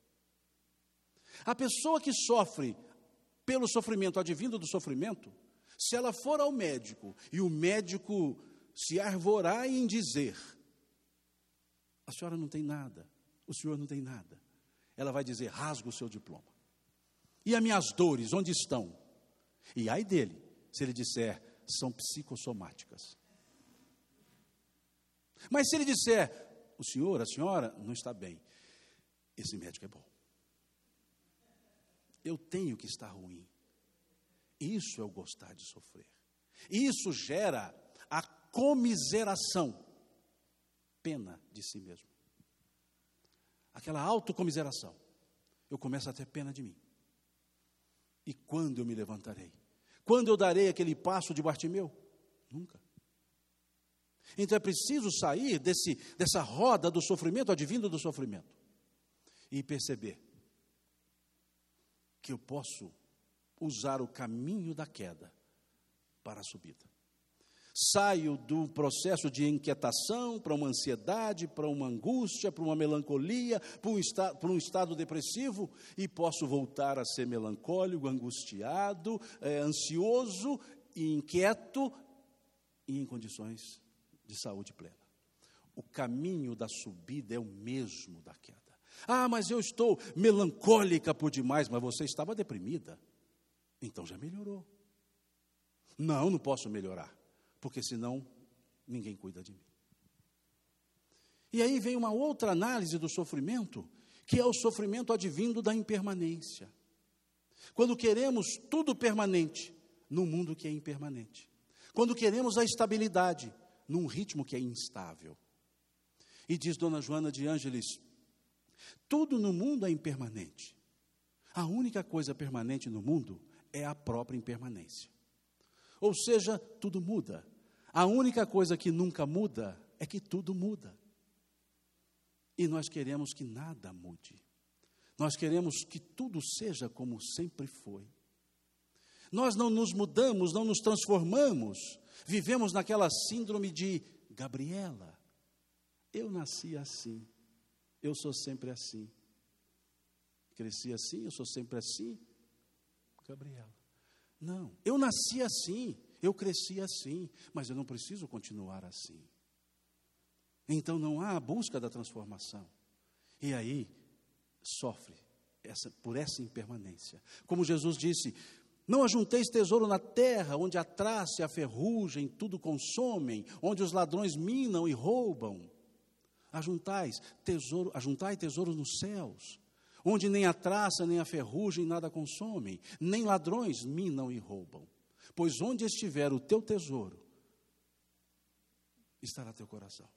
A pessoa que sofre pelo sofrimento, advindo do sofrimento, se ela for ao médico e o médico se arvorar em dizer: a senhora não tem nada, o senhor não tem nada, ela vai dizer: rasga o seu diploma. E as minhas dores, onde estão? E ai dele, se ele disser: são psicossomáticas. Mas se ele disser: o senhor, a senhora não está bem, esse médico é bom. Eu tenho que estar ruim. Isso é o gostar de sofrer. Isso gera a comiseração, pena de si mesmo. Aquela autocomiseração. Eu começo a ter pena de mim. E quando eu me levantarei? Quando eu darei aquele passo de Bartimeu? Nunca. Então é preciso sair desse, dessa roda do sofrimento, advindo do sofrimento, e perceber que eu posso usar o caminho da queda para a subida. Saio do processo de inquietação para uma ansiedade, para uma angústia, para uma melancolia, para um, esta, para um estado depressivo, e posso voltar a ser melancólico, angustiado, é, ansioso e inquieto, e em condições de saúde plena. O caminho da subida é o mesmo da queda. Ah, mas eu estou melancólica por demais, mas você estava deprimida. Então já melhorou. Não, não posso melhorar, porque senão ninguém cuida de mim. E aí vem uma outra análise do sofrimento, que é o sofrimento advindo da impermanência. Quando queremos tudo permanente, num mundo que é impermanente. Quando queremos a estabilidade, num ritmo que é instável. E diz Dona Joana de Ângeles: tudo no mundo é impermanente. A única coisa permanente no mundo é a própria impermanência. Ou seja, tudo muda. A única coisa que nunca muda é que tudo muda. E nós queremos que nada mude. Nós queremos que tudo seja como sempre foi. Nós não nos mudamos, não nos transformamos. Vivemos naquela síndrome de Gabriela. Eu nasci assim. Eu sou sempre assim. Cresci assim, eu sou sempre assim. Gabriela. Não, eu nasci assim, eu cresci assim, mas eu não preciso continuar assim. Então não há a busca da transformação. E aí sofre essa, por essa impermanência. Como Jesus disse: não ajunteis tesouro na terra, onde a traça e a ferrugem tudo consomem, onde os ladrões minam e roubam. Ajuntais tesouro, ajuntai tesouros nos céus, onde nem a traça, nem a ferrugem nada consomem, nem ladrões minam e roubam. Pois onde estiver o teu tesouro, estará teu coração.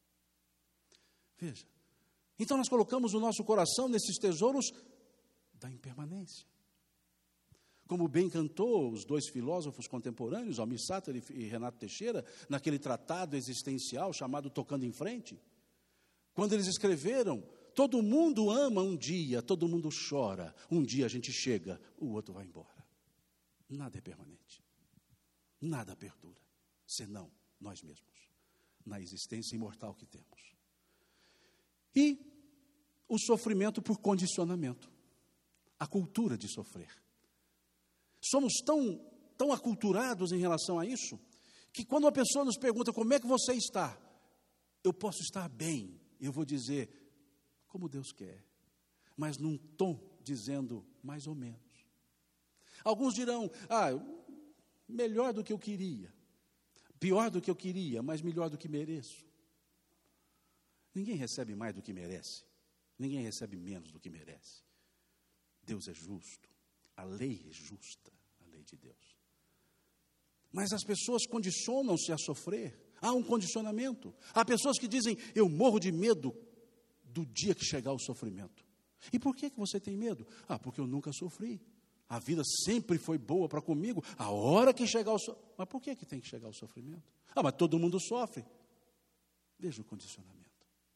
Veja, então nós colocamos o nosso coração nesses tesouros da impermanência. Como bem cantou os dois filósofos contemporâneos, Almir Sater e Renato Teixeira, naquele tratado existencial chamado Tocando em Frente, quando eles escreveram: todo mundo ama um dia, todo mundo chora, um dia a gente chega, o outro vai embora. Nada é permanente, nada perdura, senão nós mesmos, na existência imortal que temos. E o sofrimento por condicionamento, a cultura de sofrer. Somos tão, tão aculturados em relação a isso, que quando uma pessoa nos pergunta: como é que você está? Eu posso estar bem, eu vou dizer: como Deus quer, mas num tom dizendo mais ou menos. Alguns dirão: ah, melhor do que eu queria, Pior do que eu queria, mas melhor do que mereço. Ninguém recebe mais do que merece. Ninguém recebe menos do que merece. Deus é justo. A lei é justa, a lei de Deus. Mas as pessoas condicionam-se a sofrer. Há um condicionamento. Há pessoas que dizem, eu morro de medo do dia que chegar o sofrimento. E por que que você tem medo? Ah, porque eu nunca sofri. A vida sempre foi boa para comigo. A hora que chegar o sofrimento. Mas por que que tem que chegar o sofrimento? Ah, mas todo mundo sofre. Veja o condicionamento.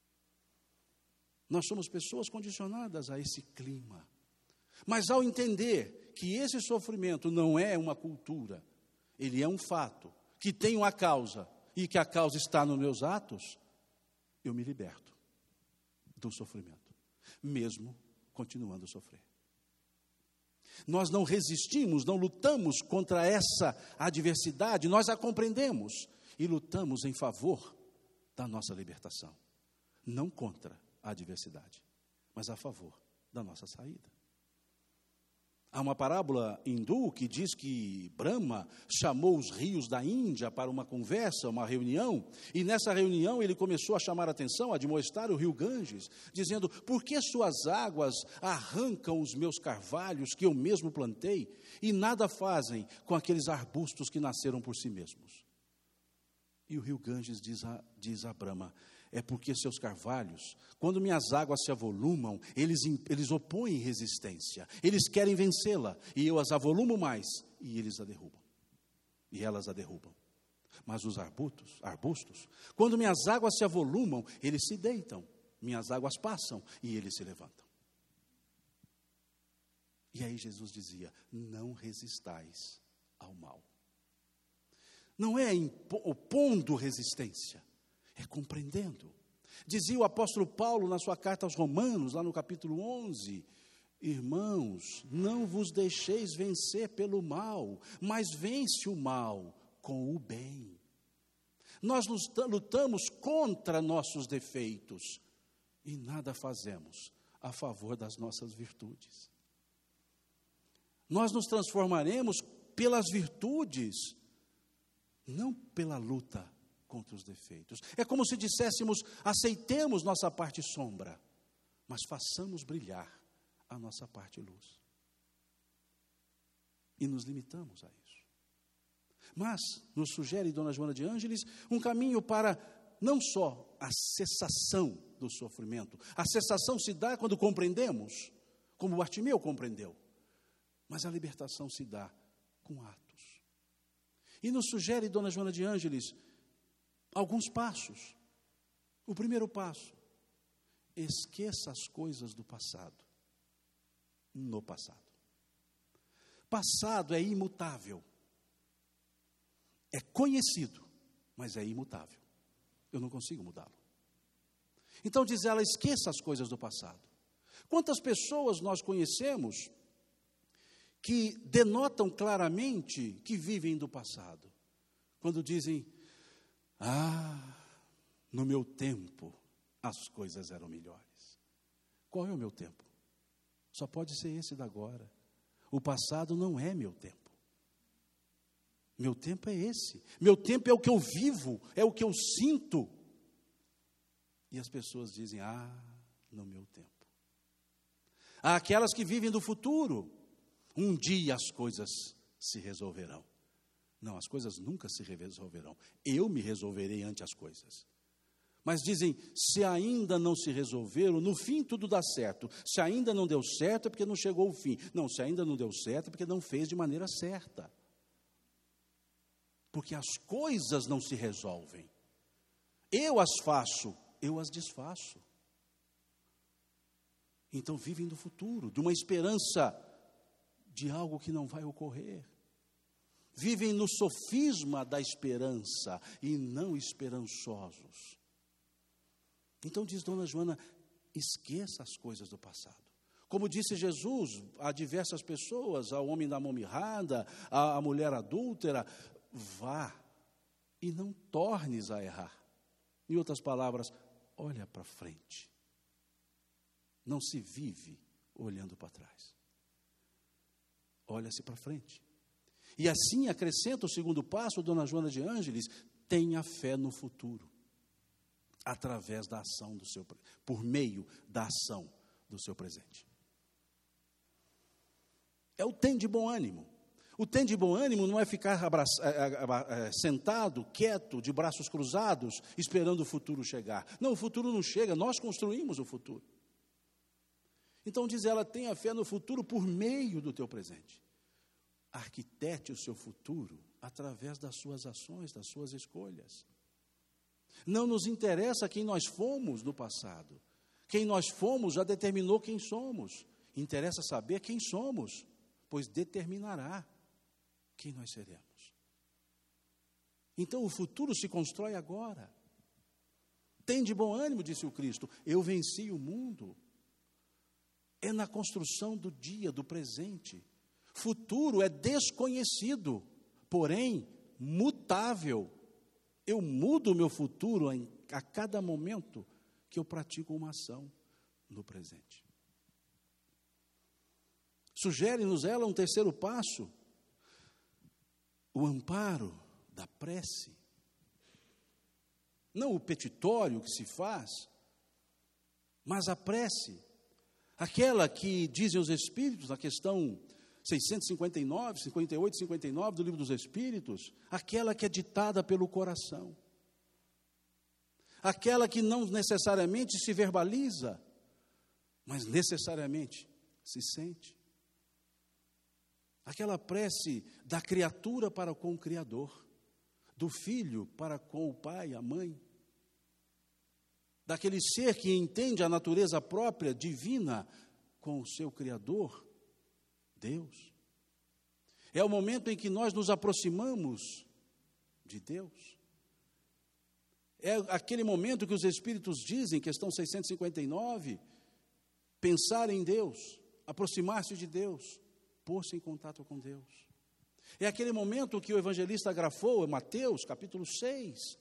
Nós somos pessoas condicionadas a esse clima. Mas ao entender que esse sofrimento não é uma cultura, ele é um fato, que tem uma causa, e que a causa está nos meus atos, eu me liberto do sofrimento, mesmo continuando a sofrer. Nós não resistimos, não lutamos contra essa adversidade, nós a compreendemos e lutamos em favor da nossa libertação, não contra a adversidade, mas a favor da nossa saída. Há uma parábola hindu que diz que Brahma chamou os rios da Índia para uma conversa, uma reunião, e nessa reunião ele começou a chamar a atenção, a admoestar o rio Ganges, dizendo, por que suas águas arrancam os meus carvalhos que eu mesmo plantei e nada fazem com aqueles arbustos que nasceram por si mesmos? E o rio Ganges diz a, diz a Brahma, é porque seus carvalhos, quando minhas águas se avolumam, eles, eles opõem resistência, eles querem vencê-la, e eu as avolumo mais, e eles a derrubam, e elas a derrubam. Mas os arbustos, arbustos, quando minhas águas se avolumam, eles se deitam, minhas águas passam, e eles se levantam. E aí Jesus dizia, não resistais ao mal. Não é opondo resistência, é compreendendo. Dizia o apóstolo Paulo na sua carta aos Romanos, lá no capítulo onze, irmãos, não vos deixeis vencer pelo mal, mas vence o mal com o bem. Nós lutamos contra nossos defeitos e nada fazemos a favor das nossas virtudes. Nós nos transformaremos pelas virtudes, não pela luta contra os defeitos. É como se disséssemos, aceitemos nossa parte sombra, mas façamos brilhar a nossa parte luz. E nos limitamos a isso. Mas nos sugere Dona Joana de Ângeles um caminho para não só a cessação do sofrimento. A cessação se dá quando compreendemos, como Bartimeu compreendeu. Mas a libertação se dá com atos. E nos sugere Dona Joana de Ângeles alguns passos. O primeiro passo, esqueça as coisas do passado, no passado. Passado é imutável, é conhecido, mas é imutável. Eu não consigo mudá-lo. Então diz ela, esqueça as coisas do passado. Quantas pessoas nós conhecemos que denotam claramente que vivem do passado? Quando dizem, ah, no meu tempo as coisas eram melhores. Qual é o meu tempo? Só pode ser esse da agora. O passado não é meu tempo. Meu tempo é esse. Meu tempo é o que eu vivo, é o que eu sinto. E as pessoas dizem, ah, no meu tempo. Há aquelas que vivem do futuro. Um dia as coisas se resolverão. Não, as coisas nunca se resolverão. Eu me resolverei ante as coisas. Mas dizem, se ainda não se resolveram, no fim tudo dá certo. Se ainda não deu certo é porque não chegou o fim. Não, se ainda não deu certo é porque não fez de maneira certa. Porque as coisas não se resolvem. Eu as faço, eu as desfaço. Então vivem do futuro, de uma esperança de algo que não vai ocorrer. Vivem no sofisma da esperança e não esperançosos. Então diz Dona Joana, esqueça as coisas do passado. Como disse Jesus a diversas pessoas, ao homem da mão mirrada, à mulher adúltera, vá e não tornes a errar. Em outras palavras, olha para frente. Não se vive olhando para trás. Olha-se para frente. E assim acrescenta o segundo passo, Dona Joana de Ângeles, Tenha fé no futuro, através da ação do seu, por meio da ação do seu presente. É o tem de bom ânimo. O tem de bom ânimo não é ficar abraça, sentado, quieto, de braços cruzados, esperando o futuro chegar. Não, o futuro não chega, nós construímos o futuro. Então diz ela, tenha fé no futuro por meio do teu presente. Arquitete o seu futuro através das suas ações, das suas escolhas. Não nos interessa quem nós fomos no passado. Quem nós fomos já determinou quem somos. Interessa saber quem somos, pois determinará quem nós seremos. Então o futuro se constrói agora. Tem de bom ânimo, disse o Cristo, eu venci o mundo. É na construção do dia, do presente. Futuro é desconhecido, porém mutável. Eu mudo o meu futuro a cada momento que eu pratico uma ação no presente. Sugere-nos ela um terceiro passo, o amparo da prece. Não o petitório que se faz, mas a prece. Aquela que dizem os Espíritos, na questão seiscentos e cinquenta e nove, cinquenta e oito e cinquenta e nove do Livro dos Espíritos, aquela que é ditada pelo coração. Aquela que não necessariamente se verbaliza, mas necessariamente se sente. Aquela prece da criatura para com o Criador, do filho para com o pai, a mãe, daquele ser que entende a natureza própria, divina, com o seu Criador, Deus. É o momento em que nós nos aproximamos de Deus. É aquele momento que os Espíritos dizem, questão seiscentos e cinquenta e nove, pensar em Deus, aproximar-se de Deus, pôr-se em contato com Deus. É aquele momento que o evangelista grafou, em Mateus, capítulo seis,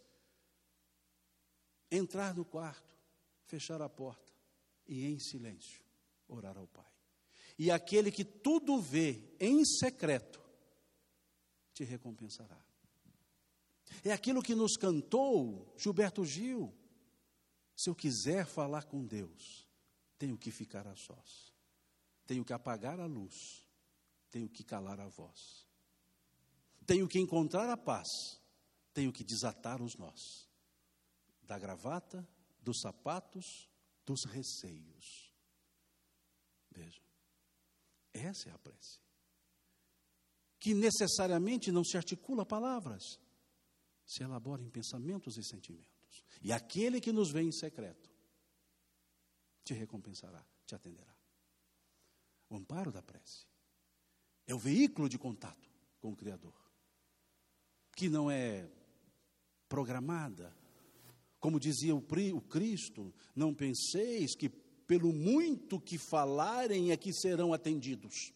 entrar no quarto, fechar a porta e em silêncio orar ao Pai. E aquele que tudo vê em secreto te recompensará. É aquilo que nos cantou Gilberto Gil. Se eu quiser falar com Deus, tenho que ficar a sós. Tenho que apagar a luz. Tenho que calar a voz. Tenho que encontrar a paz. Tenho que desatar os nós. Da gravata, dos sapatos, dos receios. Veja, essa é a prece. Que necessariamente não se articula palavras, se elabora em pensamentos e sentimentos. E aquele que nos vê em secreto, te recompensará, te atenderá. O amparo da prece é o veículo de contato com o Criador, que não é programada. Como dizia o Cristo, não penseis que pelo muito que falarem é que serão atendidos.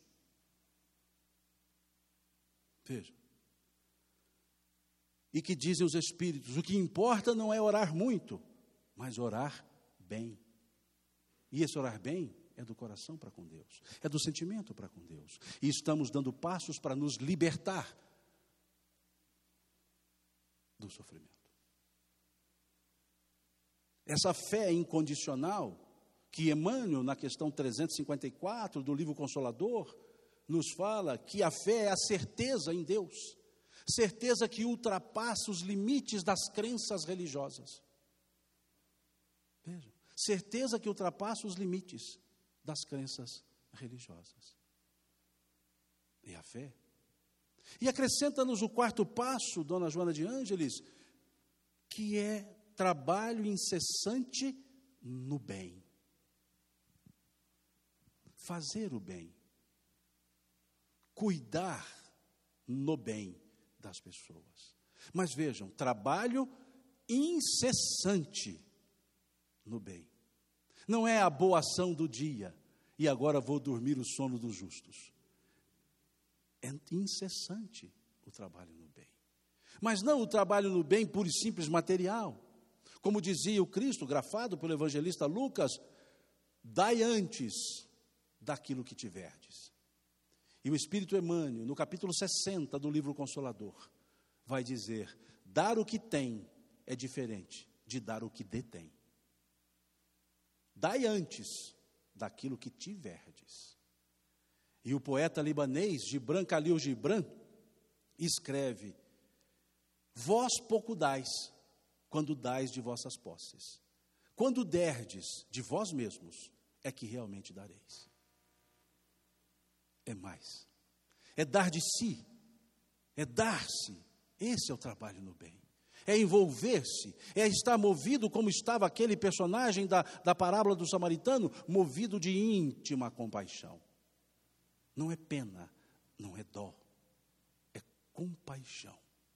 Veja. E que dizem os Espíritos, o que importa não é orar muito, mas orar bem. E esse orar bem é do coração para com Deus, é do sentimento para com Deus. E estamos dando passos para nos libertar do sofrimento. Essa fé incondicional que Emmanuel, na questão trezentos e cinquenta e quatro do livro Consolador, nos fala que a fé é a certeza em Deus, certeza que ultrapassa os limites das crenças religiosas. Veja, certeza que ultrapassa os limites das crenças religiosas. É a fé. E acrescenta-nos o quarto passo, Dona Joana de Ângeles, que é trabalho incessante no bem. Fazer o bem. Cuidar no bem das pessoas. Mas vejam, trabalho incessante no bem. Não é a boa ação do dia, e agora vou dormir o sono dos justos. É incessante o trabalho no bem. Mas não o trabalho no bem puro e simples material. Como dizia o Cristo, grafado pelo evangelista Lucas, dai antes daquilo que tiverdes. E o Espírito Emmanuel, no capítulo sessenta do livro Consolador, vai dizer, Dar o que tem é diferente de dar o que detém. Dai antes daquilo que tiverdes. E o poeta libanês, Gibran Khalil Gibran, escreve: vós pouco dais, quando dais de vossas posses. Quando derdes de vós mesmos, é que realmente dareis. É mais. É dar de si. É dar-se. Esse é o trabalho no bem. É envolver-se. É estar movido como estava aquele personagem da, da parábola do samaritano, movido de íntima compaixão. Não é pena, não é dó. É compaixão.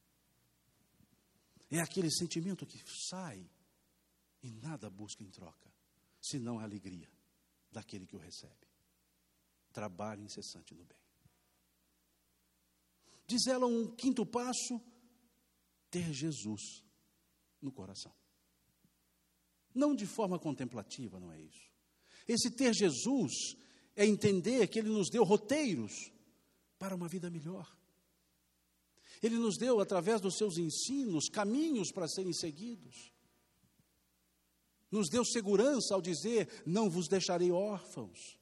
É aquele sentimento que sai e nada busca em troca, senão a alegria daquele que o recebe. Trabalho incessante no bem. Diz ela um quinto passo: ter Jesus no coração. Não de forma contemplativa, não é isso. Esse ter Jesus é entender que Ele nos deu roteiros para uma vida melhor. Ele nos deu, através dos seus ensinos, caminhos para serem seguidos. Nos deu segurança ao dizer: não vos deixarei órfãos.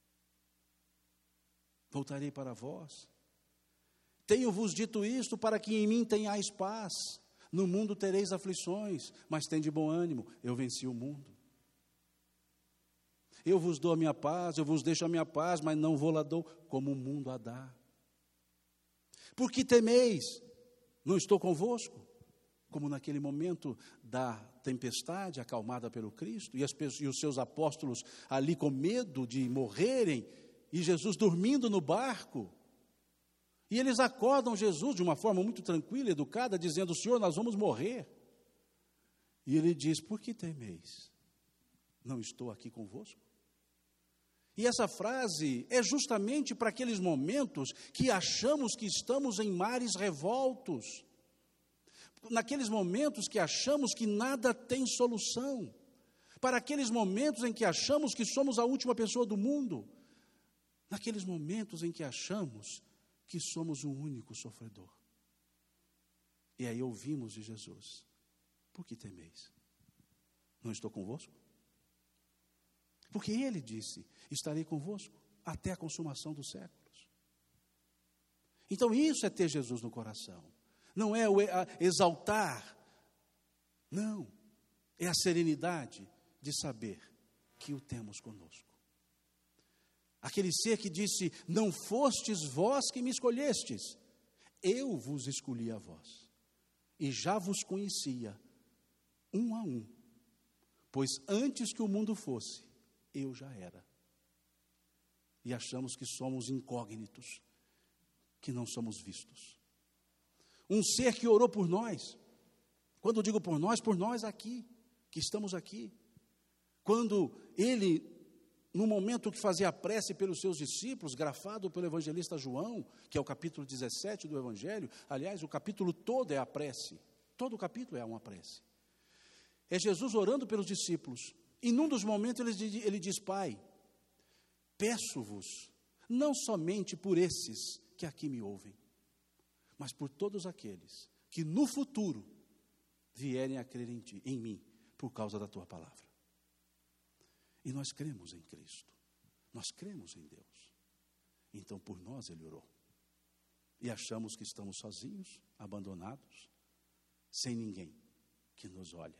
Voltarei para vós. Tenho-vos dito isto para que em mim tenhais paz. No mundo tereis aflições, mas tende bom ânimo, eu venci o mundo. Eu vos dou a minha paz, eu vos deixo a minha paz, mas não vou lá dou como o mundo a dá. Por que temeis? Não estou convosco? Como naquele momento da tempestade, acalmada pelo Cristo, e, as, e os seus apóstolos ali com medo de morrerem, e Jesus dormindo no barco. E eles acordam Jesus de uma forma muito tranquila, educada, dizendo: Senhor, nós vamos morrer. E ele diz: por que temeis? Não estou aqui convosco? E essa frase é justamente para aqueles momentos que achamos que estamos em mares revoltos. Naqueles momentos que achamos que nada tem solução. Para aqueles momentos em que achamos que somos a última pessoa do mundo. Naqueles momentos em que achamos que somos o único sofredor. E aí ouvimos de Jesus: por que temeis? Não estou convosco? Porque Ele disse: estarei convosco até a consumação dos séculos. Então isso é ter Jesus no coração. Não é o exaltar, não. É a serenidade de saber que o temos conosco. Aquele ser que disse: não fostes vós que me escolhestes, eu vos escolhi a vós, e já vos conhecia, um a um, pois antes que o mundo fosse, eu já era. E achamos que somos incógnitos, que não somos vistos. Um ser que orou por nós. Quando eu digo por nós, por nós aqui, que estamos aqui. Quando Ele, no momento que fazia a prece pelos seus discípulos, grafado pelo evangelista João, que é o capítulo dezessete do Evangelho, aliás, o capítulo todo é a prece, todo o capítulo é uma prece. É Jesus orando pelos discípulos, e num dos momentos ele, ele diz: Pai, peço-vos, não somente por esses que aqui me ouvem, mas por todos aqueles que no futuro vierem a crer em ti, em mim, por causa da tua palavra. E nós cremos em Cristo, nós cremos em Deus. Então por nós Ele orou. E achamos que estamos sozinhos, abandonados, sem ninguém que nos olha.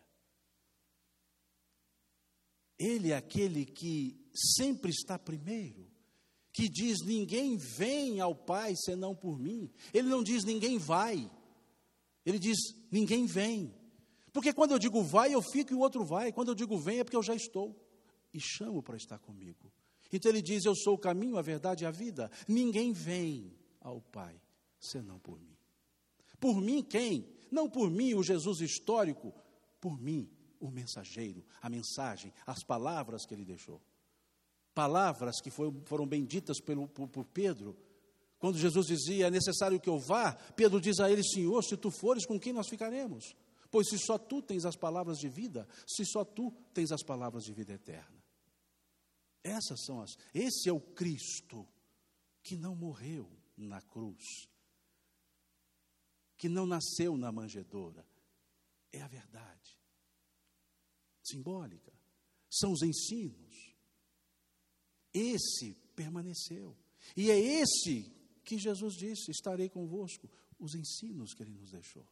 Ele é aquele que sempre está primeiro, que diz: ninguém vem ao Pai senão por mim. Ele não diz ninguém vai, ele diz ninguém vem. Porque quando eu digo vai, eu fico e o outro vai. Quando eu digo vem, é porque eu já estou. E chamo para estar comigo. Então ele diz: eu sou o caminho, a verdade e a vida. Ninguém vem ao Pai senão por mim. Por mim quem? Não por mim o Jesus histórico, por mim o mensageiro, a mensagem, as palavras que ele deixou. Palavras que foram, foram benditas pelo, por, por Pedro. Quando Jesus dizia: é necessário que eu vá, Pedro diz a ele: Senhor, se tu fores, com quem nós ficaremos? Pois se só tu tens as palavras de vida, se só tu tens as palavras de vida eterna. Essas são as, esse é o Cristo que não morreu na cruz, que não nasceu na manjedoura. É a verdade simbólica, são os ensinos. Esse permaneceu. E é esse que Jesus disse: estarei convosco, os ensinos que ele nos deixou.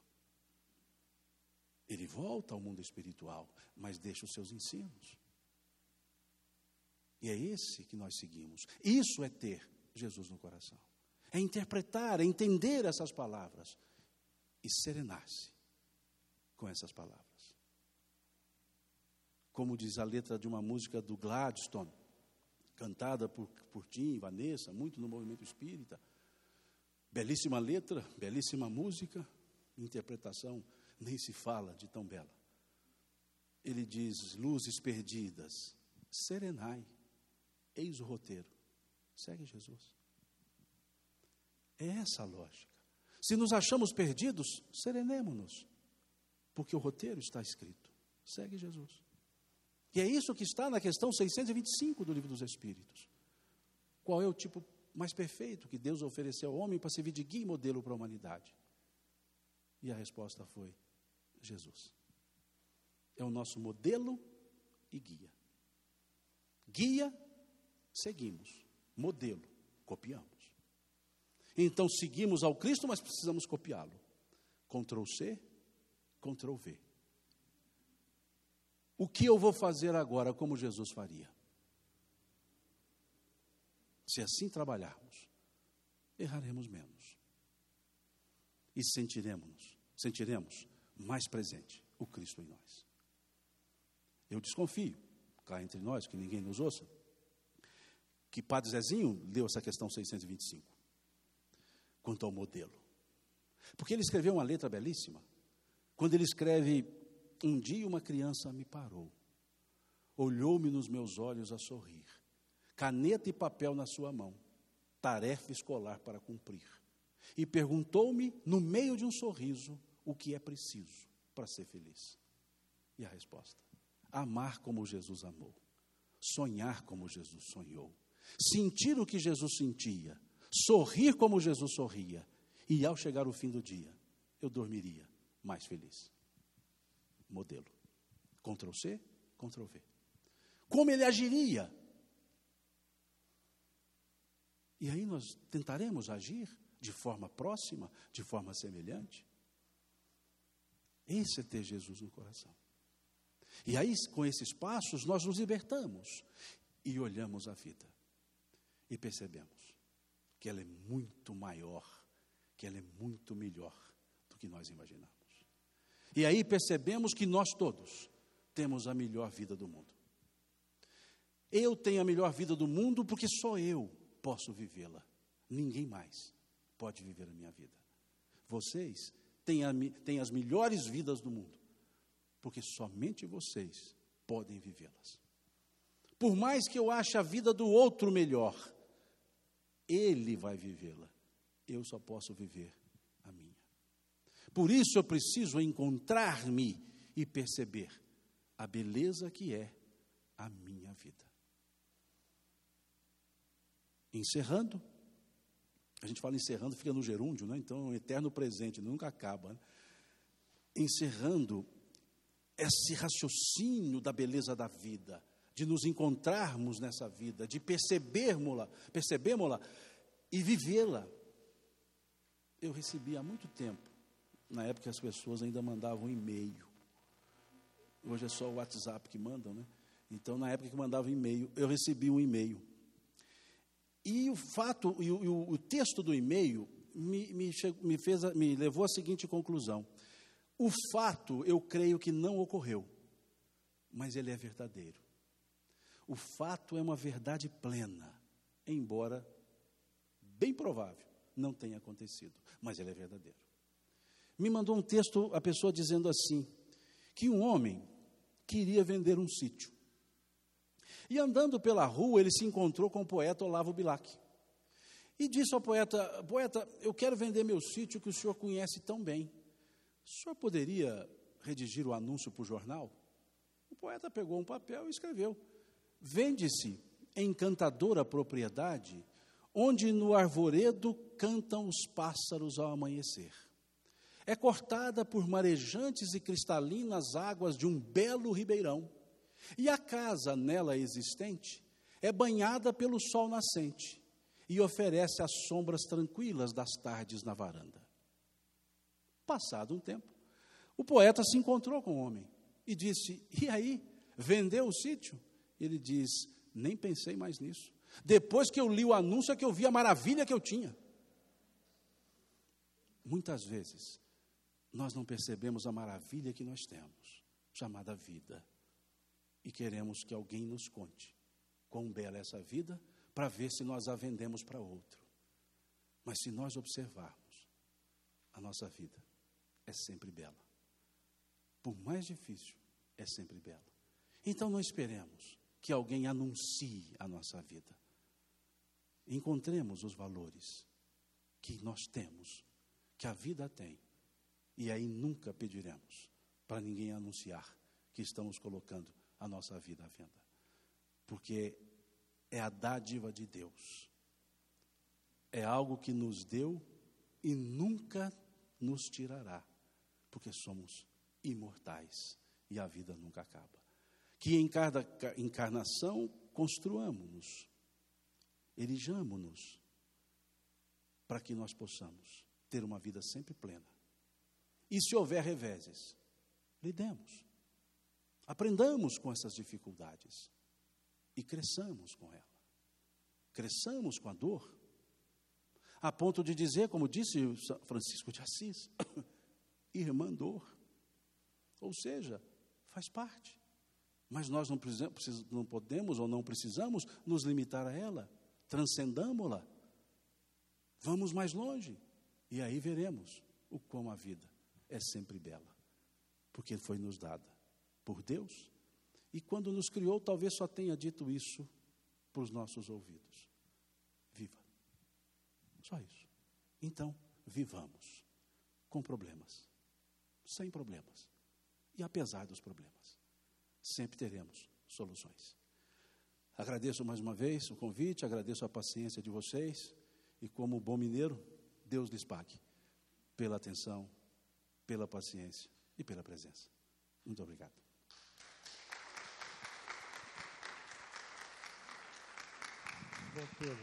Ele volta ao mundo espiritual, mas deixa os seus ensinos. E é esse que nós seguimos. Isso é ter Jesus no coração. É interpretar, é entender essas palavras e serenar-se com essas palavras. Como diz a letra de uma música do Gladstone, cantada por, por Tim e Vanessa, muito no movimento espírita. Belíssima letra, belíssima música, interpretação nem se fala de tão bela. Ele diz: luzes perdidas, serenai, eis o roteiro, segue Jesus. É essa a lógica. Se nos achamos perdidos, serenemo-nos, porque o roteiro está escrito, segue Jesus. E é isso que está na questão seiscentos e vinte e cinco do Livro dos Espíritos. Qual é o tipo mais perfeito que Deus ofereceu ao homem para servir de guia e modelo para a humanidade? E a resposta foi: Jesus. É o nosso modelo e guia. Guia, seguimos. Modelo, copiamos. Então, seguimos ao Cristo, mas precisamos copiá-lo. Ctrl C, Ctrl V. O que eu vou fazer agora como Jesus faria? Se assim trabalharmos, erraremos menos. E sentiremos, sentiremos mais presente o Cristo em nós. Eu desconfio, cá entre nós, que ninguém nos ouça, que Padre Zezinho leu essa questão seiscentos e vinte e cinco, quanto ao modelo. Porque ele escreveu uma letra belíssima, quando ele escreve: um dia uma criança me parou, olhou-me nos meus olhos a sorrir, caneta e papel na sua mão, tarefa escolar para cumprir, e perguntou-me, no meio de um sorriso, o que é preciso para ser feliz. E a resposta: amar como Jesus amou, sonhar como Jesus sonhou, sentir o que Jesus sentia, sorrir como Jesus sorria, e ao chegar o fim do dia, eu dormiria mais feliz. Modelo. Ctrl C, Ctrl V. Como ele agiria? E aí nós tentaremos agir de forma próxima, de forma semelhante. Esse é ter Jesus no coração. E aí, com esses passos, nós nos libertamos e olhamos a vida. E percebemos que ela é muito maior, que ela é muito melhor do que nós imaginamos. E aí percebemos que nós todos temos a melhor vida do mundo. Eu tenho a melhor vida do mundo porque só eu posso vivê-la. Ninguém mais pode viver a minha vida. Vocês têm, a, têm as melhores vidas do mundo, porque somente vocês podem vivê-las. Por mais que eu ache a vida do outro melhor, ele vai vivê-la. Eu só posso viver a minha. Por isso eu preciso encontrar-me e perceber a beleza que é a minha vida. Encerrando, a gente fala encerrando, fica no gerúndio, né? Então é um eterno presente, nunca acaba. Né? Encerrando esse raciocínio da beleza da vida, de nos encontrarmos nessa vida, de percebermos-la, percebemos-la e vivê-la. Eu recebi há muito tempo, na época as pessoas ainda mandavam um e-mail. Hoje é só o WhatsApp que mandam, né? Então, na época que mandavam e-mail, eu recebi um e-mail. E o fato, e o, e o, o texto do e-mail me, me, me, fez, me levou à seguinte conclusão. O fato, eu creio que não ocorreu, mas ele é verdadeiro. O fato é uma verdade plena, embora bem provável não tenha acontecido, mas ele é verdadeiro. Me mandou um texto, a pessoa dizendo assim, que um homem queria vender um sítio. E andando pela rua, ele se encontrou com o poeta Olavo Bilac. E disse ao poeta: poeta, eu quero vender meu sítio que o senhor conhece tão bem. O senhor poderia redigir o anúncio para o jornal? O poeta pegou um papel e escreveu: vende-se encantadora propriedade, onde no arvoredo cantam os pássaros ao amanhecer. é cortada por marejantes e cristalinas águas de um belo ribeirão, e a casa nela existente é banhada pelo sol nascente e oferece as sombras tranquilas das tardes na varanda. Passado um tempo, o poeta se encontrou com o homem e disse: e aí, vendeu o sítio? Ele diz: nem pensei mais nisso. Depois que eu li o anúncio é que eu vi a maravilha que eu tinha. Muitas vezes, nós não percebemos a maravilha que nós temos, chamada vida, e queremos que alguém nos conte quão bela é essa vida, para ver se nós a vendemos para outro. Mas se nós observarmos, a nossa vida é sempre bela. Por mais difícil, é sempre bela. Então não esperemos que alguém anuncie a nossa vida. Encontremos os valores que nós temos, que a vida tem, e aí nunca pediremos para ninguém anunciar que estamos colocando a nossa vida à venda. Porque é a dádiva de Deus. É algo que nos deu e nunca nos tirará, porque somos imortais e a vida nunca acaba. Que em cada encarnação construamos-nos, erijamos-nos, para que nós possamos ter uma vida sempre plena. E se houver reveses, lidemos, aprendamos com essas dificuldades e cresçamos com ela. Cresçamos com a dor, a ponto de dizer, como disse Francisco de Assis, irmã dor. Ou seja, faz parte. Mas nós não, precisamos, não podemos ou não precisamos nos limitar a ela. Transcendamo-la. Vamos mais longe. E aí veremos o quão a vida é sempre bela. Porque foi nos dada por Deus. E quando nos criou, talvez só tenha dito isso para os nossos ouvidos. Viva. Só isso. Então, vivamos. Com problemas. Sem problemas. E apesar dos problemas, sempre teremos soluções. Agradeço mais uma vez o convite, agradeço a paciência de vocês, e como bom mineiro, Deus lhes pague pela atenção, pela paciência e pela presença. Muito obrigado. Bom, Pedro,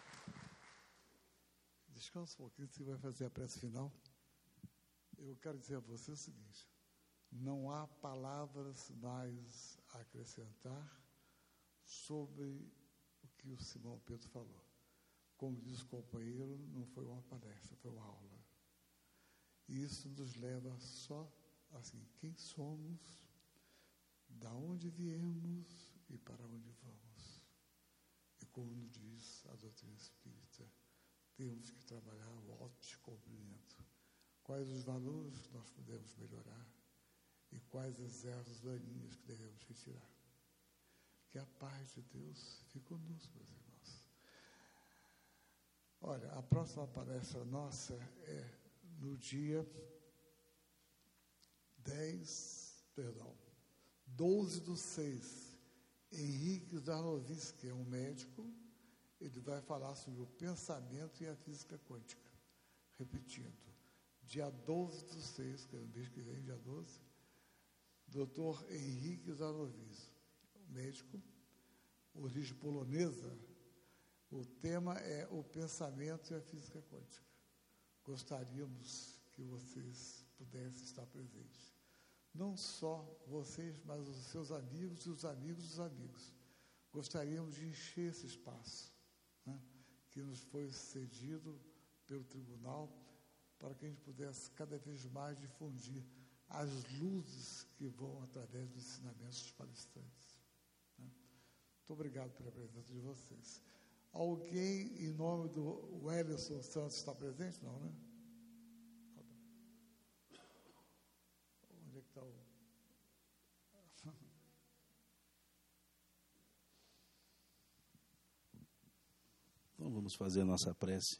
descansa um pouquinho, você vai fazer a prece final. Eu quero dizer a você o seguinte: não há palavras mais a acrescentar sobre o que o Simão Pedro falou. Como diz o companheiro, não foi uma palestra, foi uma aula. E isso nos leva só assim, quem somos, da onde viemos e para onde vamos. E como nos diz a doutrina espírita, temos que trabalhar o autodescobrimento. Quais os valores que nós podemos melhorar e quais as ervas daninhas que devemos retirar. Que a paz de Deus fique conosco, meus irmãos. Olha, a próxima palestra nossa é no dia dez, perdão, doze do seis. Henrique Zarnovic, que é um médico, ele vai falar sobre o pensamento e a física quântica. Repetindo, dia doze do seis, que é no mês que vem, dia doze, doutor Henrique Zarnovic, médico, origem polonesa. O tema é o pensamento e a física quântica. Gostaríamos que vocês pudessem estar presentes. Não só vocês, mas os seus amigos e os amigos dos amigos. Gostaríamos de encher esse espaço, né, que nos foi cedido pelo tribunal, para que a gente pudesse cada vez mais difundir as luzes que vão através dos ensinamentos dos palestrantes. Né? Muito obrigado pela presença de vocês. Alguém, em nome do Wellington Santos, está presente? Não, né? Onde é que está o... Então vamos fazer a nossa prece.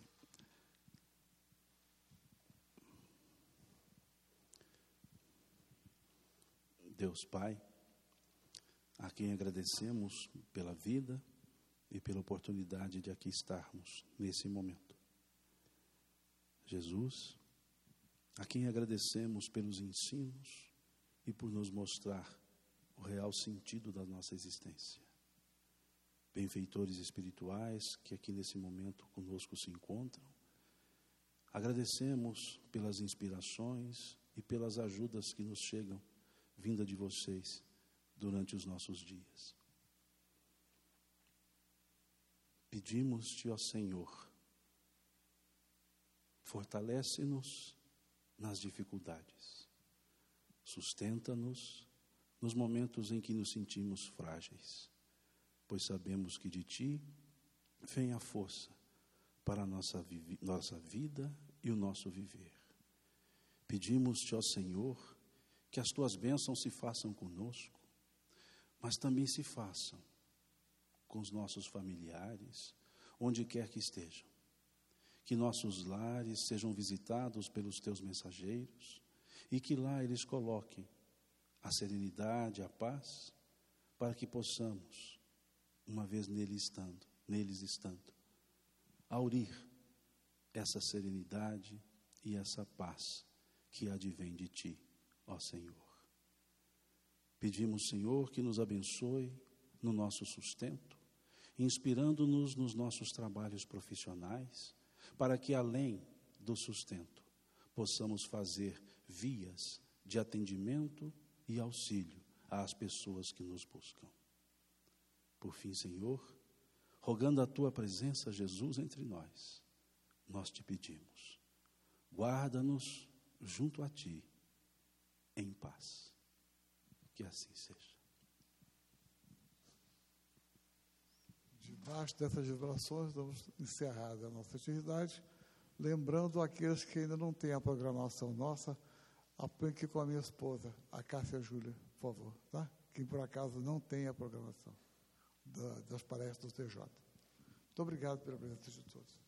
Deus Pai, a quem agradecemos pela vida e pela oportunidade de aqui estarmos nesse momento. Jesus, a quem agradecemos pelos ensinos e por nos mostrar o real sentido da nossa existência. Benfeitores espirituais que aqui nesse momento conosco se encontram, agradecemos pelas inspirações e pelas ajudas que nos chegam, vinda de vocês, durante os nossos dias. Pedimos-te, ó Senhor, fortalece-nos nas dificuldades, sustenta-nos nos momentos em que nos sentimos frágeis, pois sabemos que de Ti vem a força para a nossa, vi- nossa vida e o nosso viver. Pedimos-te, ó Senhor, que as Tuas bênçãos se façam conosco, mas também se façam com os nossos familiares, onde quer que estejam. Que nossos lares sejam visitados pelos Teus mensageiros e que lá eles coloquem a serenidade, a paz, para que possamos, uma vez nele estando, neles estando, aurir essa serenidade e essa paz que advém de Ti, ó Senhor. Pedimos, Senhor, que nos abençoe no nosso sustento, inspirando-nos nos nossos trabalhos profissionais, para que, além do sustento, possamos fazer vias de atendimento e auxílio às pessoas que nos buscam. Por fim, Senhor, rogando a Tua presença, Jesus, entre nós, nós te pedimos, guarda-nos junto a Ti, em paz. Que assim seja. Debaixo dessas vibrações, vamos encerrar a nossa atividade, lembrando aqueles que ainda não têm a programação nossa, apoiem aqui com a minha esposa, a Cássia Júlia, por favor, tá? Quem por acaso não tem a programação da, das palestras do T J. Muito obrigado pela presença de todos.